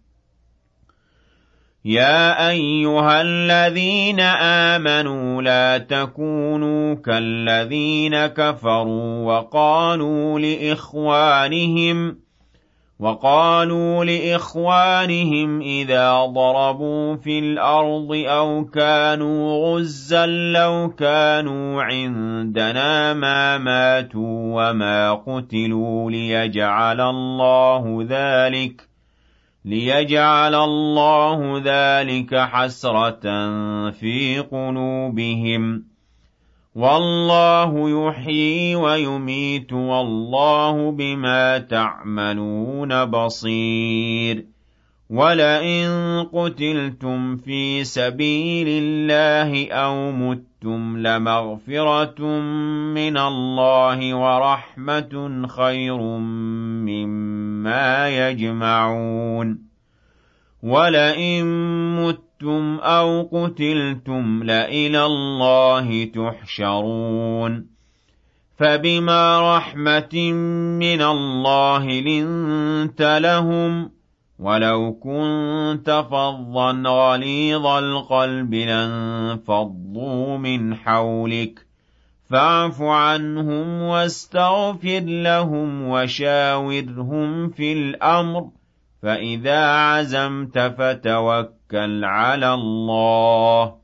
يَا أَيُّهَا الَّذِينَ آمَنُوا لَا تَكُونُوا كَالَّذِينَ كَفَرُوا وَقَالُوا لِإِخْوَانِهِمْ وَقَالُوا لِإِخْوَانِهِمْ إِذَا ضَرَبُوا فِي الْأَرْضِ أَوْ كَانُوا غُزًّى لَّوْ كَانُوا عِندَنَا مَا مَاتُوا وَمَا قُتِلُوا لِيَجْعَلَ اللَّهُ ذَلِكَ لِيَجْعَلَ اللَّهُ ذَلِكَ حَسْرَةً فِي قُلُوبِهِمْ وَاللَّهُ يُحْيِي وَيُمِيتُ وَاللَّهُ بِمَا تَعْمَلُونَ بَصِيرٌ وَلَئِن قُتِلْتُمْ فِي سَبِيلِ اللَّهِ أَوْ مُتُّمْ لَمَغْفِرَةٌ مِّنَ اللَّهِ وَرَحْمَةٌ خَيْرٌ مِّمَّا يَجْمَعُونَ وَلَئِن مُّتُّمْ أَوْ قُتِلْتُمْ لَإِلَى اللَّهِ تُحْشَرُونَ فَبِمَا رَحْمَةٍ مِّنَ اللَّهِ لِنتَ لَهُمْ وَلَوْ كُنتَ فَظًّا غَلِيظَ الْقَلْبِ لَانفَضُّوا مِنْ حَوْلِكَ فَاعْفُ عَنْهُمْ وَاسْتَغْفِرْ لَهُمْ وَشَاوِرْهُمْ فِي الْأَمْرِ فَإِذَا عَزَمْتَ فَتَوَكَّلْ عَلَى اللَّهِ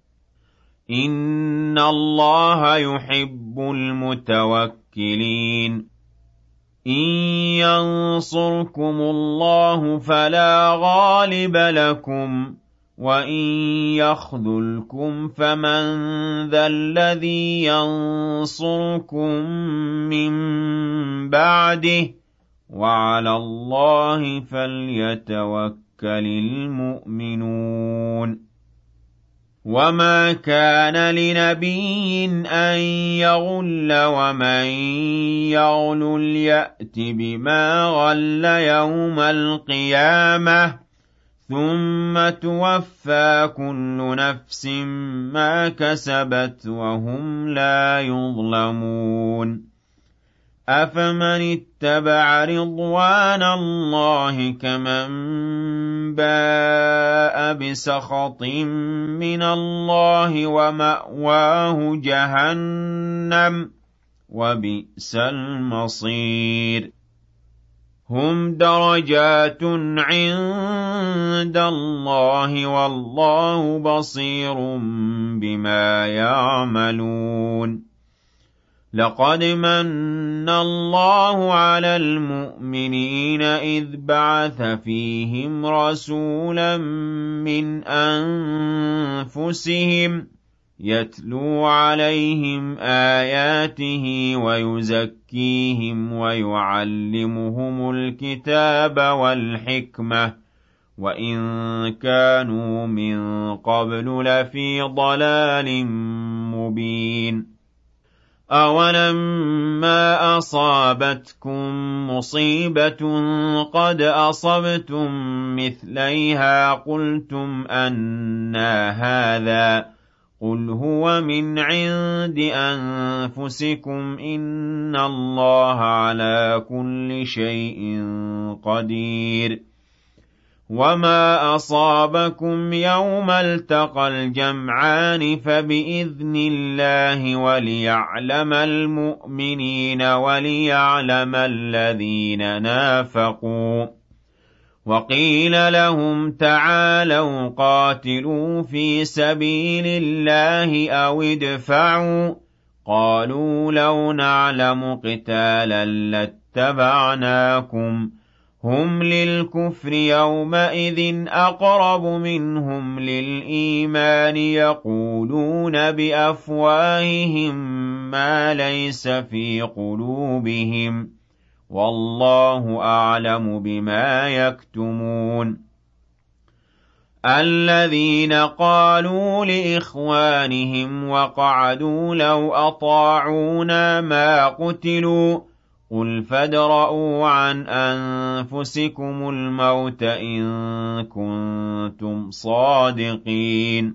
إِنَّ اللَّهَ يُحِبُّ الْمُتَوَكِّلِينَ إِن يَنصُرْكُمُ اللَّهُ فَلَا غَالِبَ لَكُمْ وَإِن يَخْذُلْكُمْ فَمَن ذَا الَّذِي يَنصُرُكُم مِّن بَعْدِهِ وَعَلَى اللَّهِ فَلْيَتَوَكَّلِ الْمُؤْمِنُونَ وَمَا كَانَ لِنَبِيٍّ أَن يَغُلَّ وَمَن يَغْلُلْ يَأْتِ بِمَا غَلَّ يَوْمَ الْقِيَامَةِ ثُمَّ تُوَفَّىٰ كُلُّ نَفْسٍ مَّا كَسَبَتْ وَهُمْ لَا يُظْلَمُونَ أَفَمَنِ اتَّبَعَ رِضْوَانَ اللَّهِ كَمَن بَاءَ بِسَخَطٍ مِّنَ اللَّهِ وَمَأْوَاهُ جَهَنَّمُ وَبِئْسَ الْمَصِيرُ هُمْ دَرَجَاتٌ عِندَ اللَّهِ وَاللَّهُ بَصِيرٌ بِمَا يَعْمَلُونَ لَقَدْ مَنَّ اللَّهُ عَلَى الْمُؤْمِنِينَ إِذْ بَعَثَ فِيهِمْ رَسُولًا مِّنْ أَنفُسِهِمْ يَتْلُو عَلَيْهِمْ آيَاتِهِ وَيُزَكِّيهِمْ وَيُعَلِّمُهُمُ الْكِتَابَ وَالْحِكْمَةَ وَإِن كَانُوا مِن قَبْلُ لَفِي ضَلَالٍ مُّبِينٍ أَوَلَمَّا أَصَابَتْكُم مُّصِيبَةٌ قَدْ أَصَبْتُم مِّثْلَيْهَا قُلْتُمْ أَنَّىٰ هَٰذَا ۖ قُلْ هُوَ مِنْ عِندِ أَنفُسِكُمْ ۗ إِنَّ اللَّهَ عَلَىٰ كُلِّ شَيْءٍ قَدِيرٌ وَمَا أَصَابَكُمْ يَوْمَ الْتَقَى الْجَمْعَانِ فَبِإِذْنِ اللَّهِ وَلِيَعْلَمَ الْمُؤْمِنِينَ وَلِيَعْلَمَ الَّذِينَ نَافَقُوا وَقِيلَ لَهُمْ تَعَالَوْا قَاتِلُوا فِي سَبِيلِ اللَّهِ أَوِ ادْفَعُوا ۖ قَالُوا لَوْ نَعْلَمُ قِتَالًا لَّاتَّبَعْنَاكُمْ ۗ هُمْ لِلْكُفْرِ يَوْمَئِذٍ أَقْرَبُ مِنْهُمْ لِلْإِيمَانِ يَقُولُونَ بِأَفْوَاهِهِم مَّا لَيْسَ فِي قُلُوبِهِمْ ۗ وَاللَّهُ أَعْلَمُ بِمَا يَكْتُمُونَ الَّذِينَ قَالُوا لِإِخْوَانِهِمْ وَقَعَدُوا لَوْ أَطَاعُونَا مَا قُتِلُوا ۗ قُلْ فَادْرَءُوا عَنْ أَنفُسِكُمُ الْمَوْتَ إِن كُنتُمْ صَادِقِينَ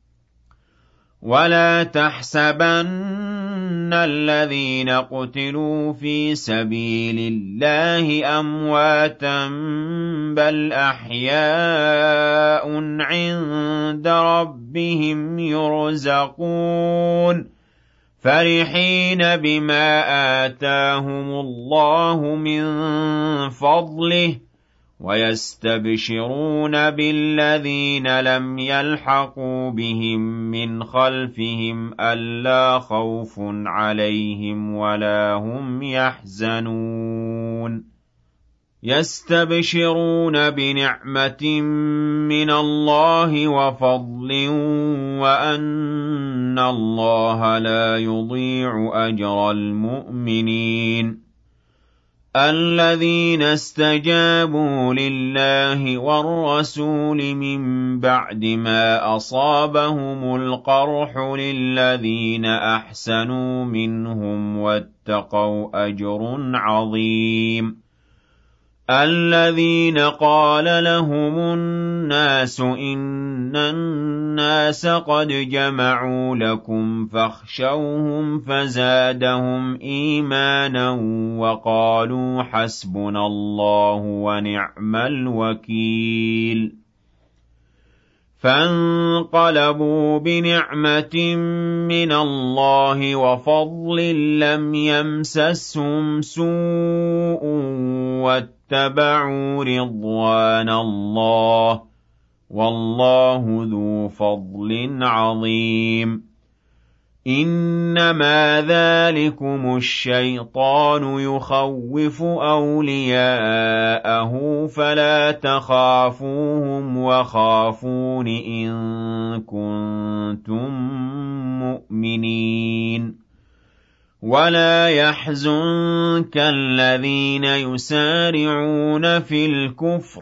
وَلَا تَحْسَبَنَّ الَّذِينَ قُتِلُوا فِي سَبِيلِ اللَّهِ أَمْوَاتًا بَلْ أَحْيَاءٌ عِندَ رَبِّهِمْ يُرْزَقُونَ فَرِحِينَ بِمَا آتَاهُمُ اللَّهُ مِن فَضْلِهِ وَيَسْتَبْشِرُونَ بِالَّذِينَ لَمْ يَلْحَقُوا بِهِم مِّنْ خَلْفِهِمْ أَلَّا خَوْفٌ عَلَيْهِمْ وَلَا هُمْ يَحْزَنُونَ يَسْتَبْشِرُونَ بِنِعْمَةٍ مِّنَ اللَّهِ وَفَضْلٍ وَأَنَّ اللَّهَ لَا يُضِيعُ أَجْرَ الْمُؤْمِنِينَ الَّذِينَ اسْتَجَابُوا لِلَّهِ وَالرَّسُولِ مِن بَعْدِ مَا أَصَابَهُمُ الْقَرْحُ لِلَّذِينَ أَحْسَنُوا مِنْهُمْ وَاتَّقَوْا أَجْرٌ عَظِيمٌ الَّذِينَ قَالَ لَهُمُ النَّاسُ إِنَّ النَّاسَ قَدْ جَمَعُوا لَكُمْ فَاخْشَوْهُمْ فَزَادَهُمْ إِيمَانًا وَقَالُوا حَسْبُنَا اللَّهُ وَنِعْمَ الْوَكِيلُ فَانقَلَبُوا بِنِعْمَةٍ مِّنَ اللَّهِ وَفَضْلٍ لَّمْ يَمْسَسْهُمْ سُوءٌ وَاتَّبَعُوا رِضْوَانَ اللَّهِ ۗ وَاللَّهُ ذُو فَضْلٍ عَظِيمٍ إنما ذلكم الشيطان يخوف أولياءه فلا تخافوهم وخافون إن كنتم مؤمنين ولا يحزنك الذين يسارعون في الكفر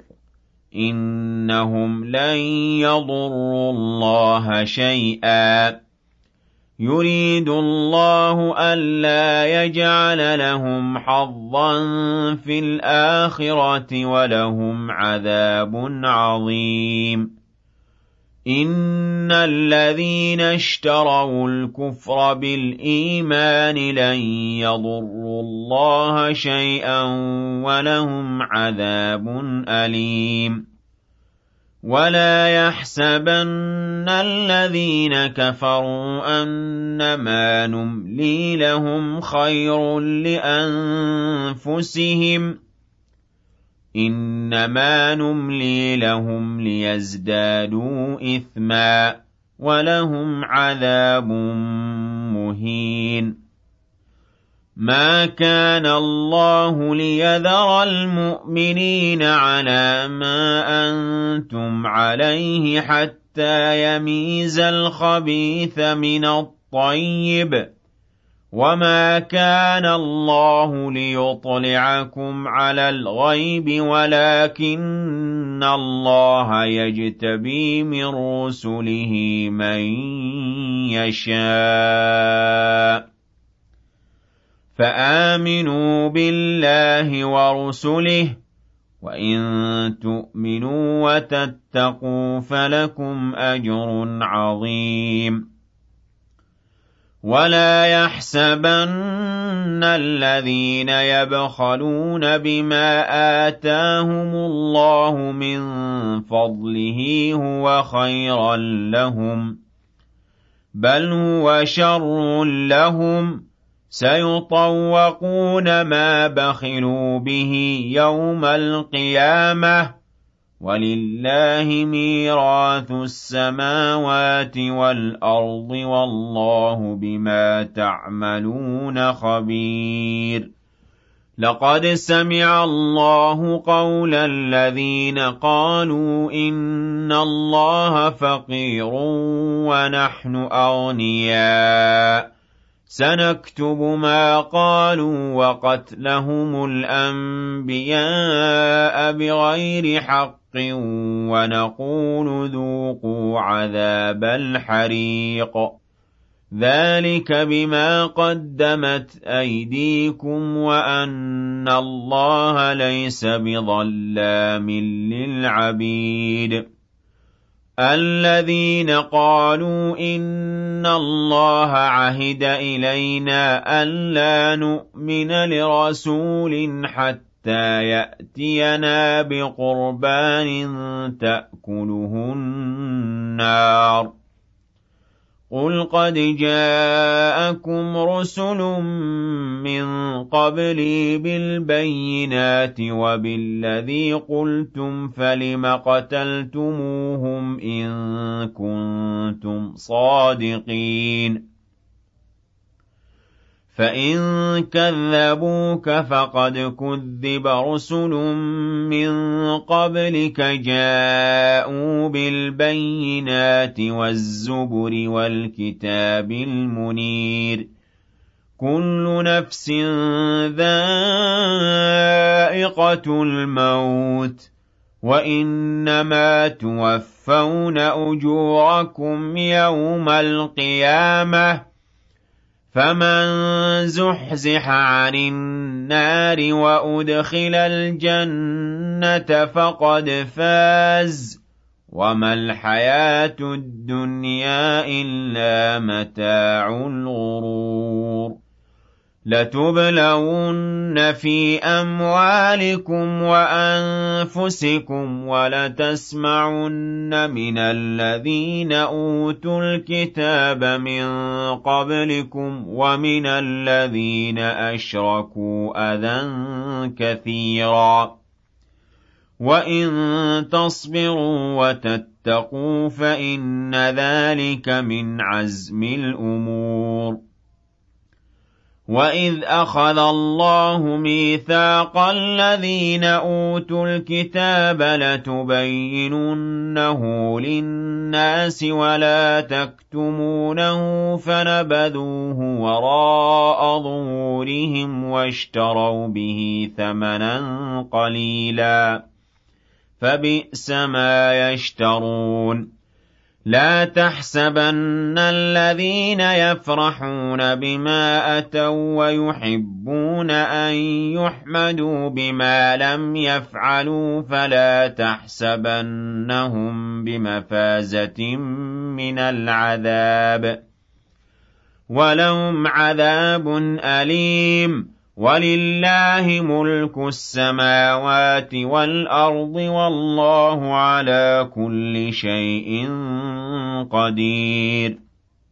إنهم لن يضروا الله شيئا يريد الله ألا يجعل لهم حظا في الآخرة ولهم عذاب عظيم إن الذين اشتروا الكفر بالإيمان لن يضروا الله شيئا ولهم عذاب أليم ولا يحسبن الذين كفروا أنما نملي لهم خير لأنفسهم إنما نملي لهم ليزدادوا إثما ولهم عذاب مهين ما كان الله ليذر المؤمنين على ما أنتم عليه حتى يميز الخبيث من الطيب وما كان الله ليطلعكم على الغيب ولكن الله يجتبي من رسله من يشاء فآمنوا بالله ورسله وإن تؤمنوا وتتقوا فلكم أجر عظيم ولا يحسبن الذين يبخلون بما آتاهم الله من فضله هو خيرا لهم بل هو شر لهم سيطوقون ما بخلوا به يوم القيامة ولله ميراث السماوات والأرض والله بما تعملون خبير لقد سمع الله قول الذين قالوا إن الله فقير ونحن أغنياء سنكتب ما قالوا وقتلهم الأنبياء بغير حق ونقول ذوقوا عذاب الحريق ذلك بما قدمت أيديكم وأن الله ليس بظلام للعبيد الذين قالوا إن الله عهد إلينا ألا نؤمن لرسول حتى يأتينا بقربان تأكله النار قل قد جاءكم رسل من قبلي بالبينات وبالذي قلتم فلم قتلتموهم إن كنتم صادقين فإن كذبوك فقد كذب رسل من قبلك جاءوا بالبينات والزبر والكتاب المنير كل نفس ذائقة الموت وإنما توفون أجوركم يوم القيامة فمن زحزح عن النار وأدخل الجنة فقد فاز وما الحياة الدنيا إلا متاع الغرور لتبلون في أموالكم وأنفسكم ولتسمعن من الذين أوتوا الكتاب من قبلكم ومن الذين أشركوا أذى كثيرا وَإِن تَصْبِرُوا وَتَتَّقُوا فَإِنَّ ذَلِكَ مِنْ عَزْمِ الْأُمُورِ وَإِذْ أَخَذَ اللَّهُ مِيثَاقَ الَّذِينَ أُوتُوا الْكِتَابَ لَتُبَيِّنُنَّهُ لِلنَّاسِ وَلَا تَكْتُمُونَهُ فَنَبَذُوهُ وَرَاءَ ظُهُورِهِمْ وَاشْتَرَوْا بِهِ ثَمَنًا قَلِيلًا فَبِئْسَ مَا يَشْتَرُونَ لَا تَحْسَبَنَّ الَّذِينَ يَفْرَحُونَ بِمَا أَتَوا وَّيُحِبُّونَ أَن يُحْمَدُوا بِمَا لَمْ يَفْعَلُوا فَلَا تَحْسَبَنَّهُم بِمَفَازَةٍ مِّنَ الْعَذَابِ وَلَهُمْ عَذَابٌ أَلِيمٌ وَلِلَّهِ مُلْكُ السَّمَاوَاتِ وَالْأَرْضِ وَاللَّهُ عَلَى كُلِّ شَيْءٍ قَدِيرٌ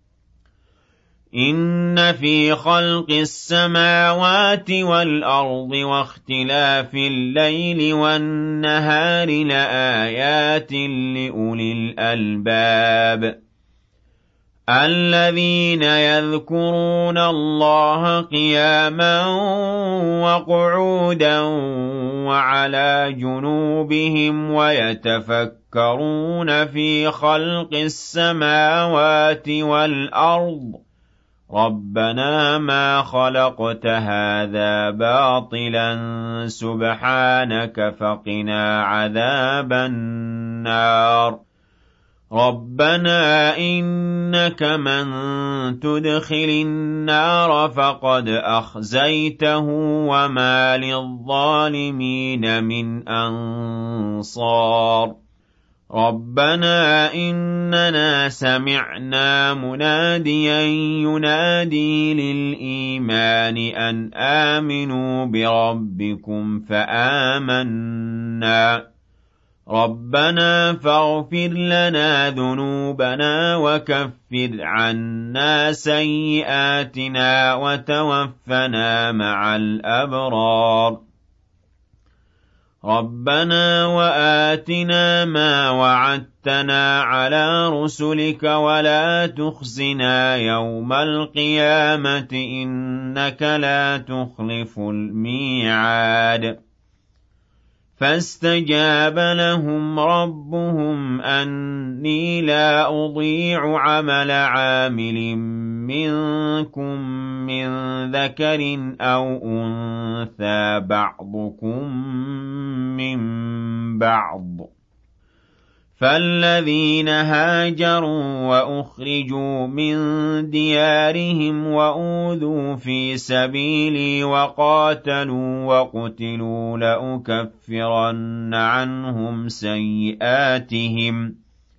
إِنَّ فِي خَلْقِ السَّمَاوَاتِ وَالْأَرْضِ وَاخْتِلَافِ اللَّيْلِ وَالنَّهَارِ لَآيَاتٍ لِّأُولِي الْأَلْبَابِ الَّذِينَ يَذْكُرُونَ اللَّهَ قِيَامًا وَقُعُودًا وَعَلَى جُنُوبِهِمْ وَيَتَفَكَّرُونَ فِي خَلْقِ السَّمَاوَاتِ وَالْأَرْضِ رَبَّنَا مَا خَلَقْتَ هَٰذَا بَاطِلًا سُبْحَانَكَ فَقِنَا عَذَابَ النَّارِ رَبَّنَا إِنَّكَ مَن تُدْخِلِ النَّارَ فَقَدْ أَخْزَيْتَهُ وَمَا لِلظَّالِمِينَ مِنْ أَنصَارٍ رَبَّنَا إِنَّنَا سَمِعْنَا مُنَادِيًا يُنَادِي لِلْإِيمَانِ أَنْ آمِنُوا بِرَبِّكُمْ فَآمَنَّا رَبَّنَا فَاغْفِرْ لَنَا ذُنُوبَنَا وَكَفِّرْ عَنَّا سَيِّئَاتِنَا وَتَوَفَّنَا مَعَ الْأَبْرَارِ رَبَّنَا وَآتِنَا مَا وَعَدتَّنَا عَلَىٰ رُسُلِكَ وَلَا تُخْزِنَا يَوْمَ الْقِيَامَةِ إِنَّكَ لَا تُخْلِفُ الْمِيعَادَ فَاسْتَجَابَ لَهُمْ رَبُّهُمْ أَنِّي لَا أُضِيعُ عَمَلَ عَامِلٍ مِّنكُم مِّن ذَكَرٍ أَوْ أُنثَىٰ بَعْضُكُم مِّن بَعْضٍ ۖ فَالَّذِينَ هَاجَرُوا وَأُخْرِجُوا مِن دِيَارِهِمْ وَأُوذُوا فِي سَبِيلِي وَقَاتَلُوا وَقُتِلُوا لَأُكَفِّرَنَّ عَنْهُمْ سَيِّئَاتِهِمْ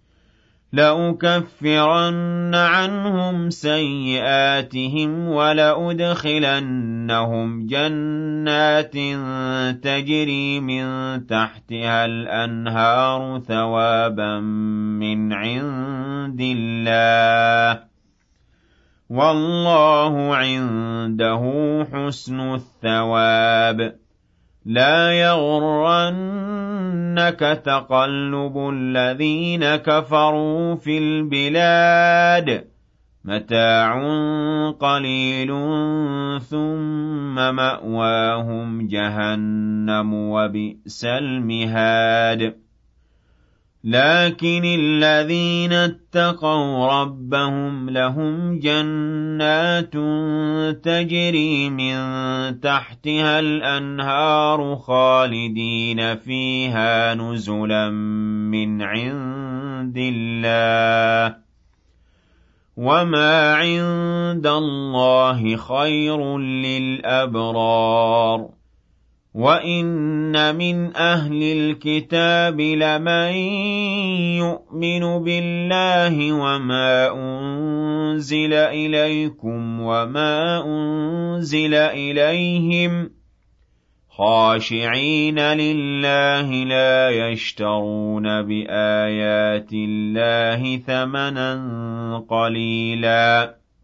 لَأُكَفِّرَنَّ عَنْهُمْ سَيِّئَاتِهِمْ وَلَأُدْخِلَنَّهُمْ جَنَّاتٍ تَجْرِي مِن تَحْتِهَا الْأَنْهَارُ ثَوَابًا مِّنْ عِندِ اللَّهِ ۗ وَاللَّهُ عِندَهُ حُسْنُ الثَّوَابِ لَا يَغُرَّنَّكَ تَقَلُّبُ الَّذِينَ كَفَرُوا فِي الْبِلَادِ مَتَاعٌ قَلِيلٌ ثُمَّ مَأْوَاهُمْ جَهَنَّمُ وَبِئْسَ الْمِهَادُ لَٰكِنِ الَّذِينَ اتَّقَوْا رَبَّهُمْ لَهُمْ جَنَّاتٌ تَجْرِي مِن تَحْتِهَا الْأَنْهَارُ خَالِدِينَ فِيهَا نُزُلًا مِّنْ عِندِ اللَّهِ ۗ وَمَا عِندَ اللَّهِ خَيْرٌ لِّلْأَبْرَارِ وَإِنَّ مِنْ أَهْلِ الْكِتَابِ لَمَن يُؤْمِنُ بِاللَّهِ وَمَا أُنزِلَ إِلَيْكُمْ وَمَا أُنزِلَ إِلَيْهِمْ خَاشِعِينَ لِلَّهِ لَا يَشْتَرُونَ بِآيَاتِ اللَّهِ ثَمَنًا قَلِيلًا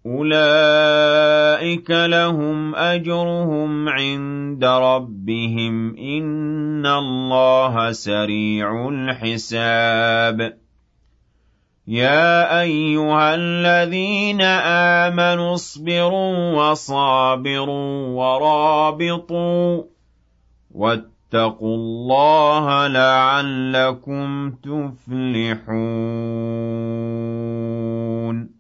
أُولَٰئِكَ لَهُمْ أَجْرُهُمْ عِندَ رَبِّهِمْ ۗ إِنَّ اللَّهَ سَرِيعُ الْحِسَابِ يَا أَيُّهَا الَّذِينَ آمَنُوا اصْبِرُوا وَصَابِرُوا وَرَابِطُوا وَاتَّقُوا اللَّهَ لَعَلَّكُمْ تُفْلِحُونَ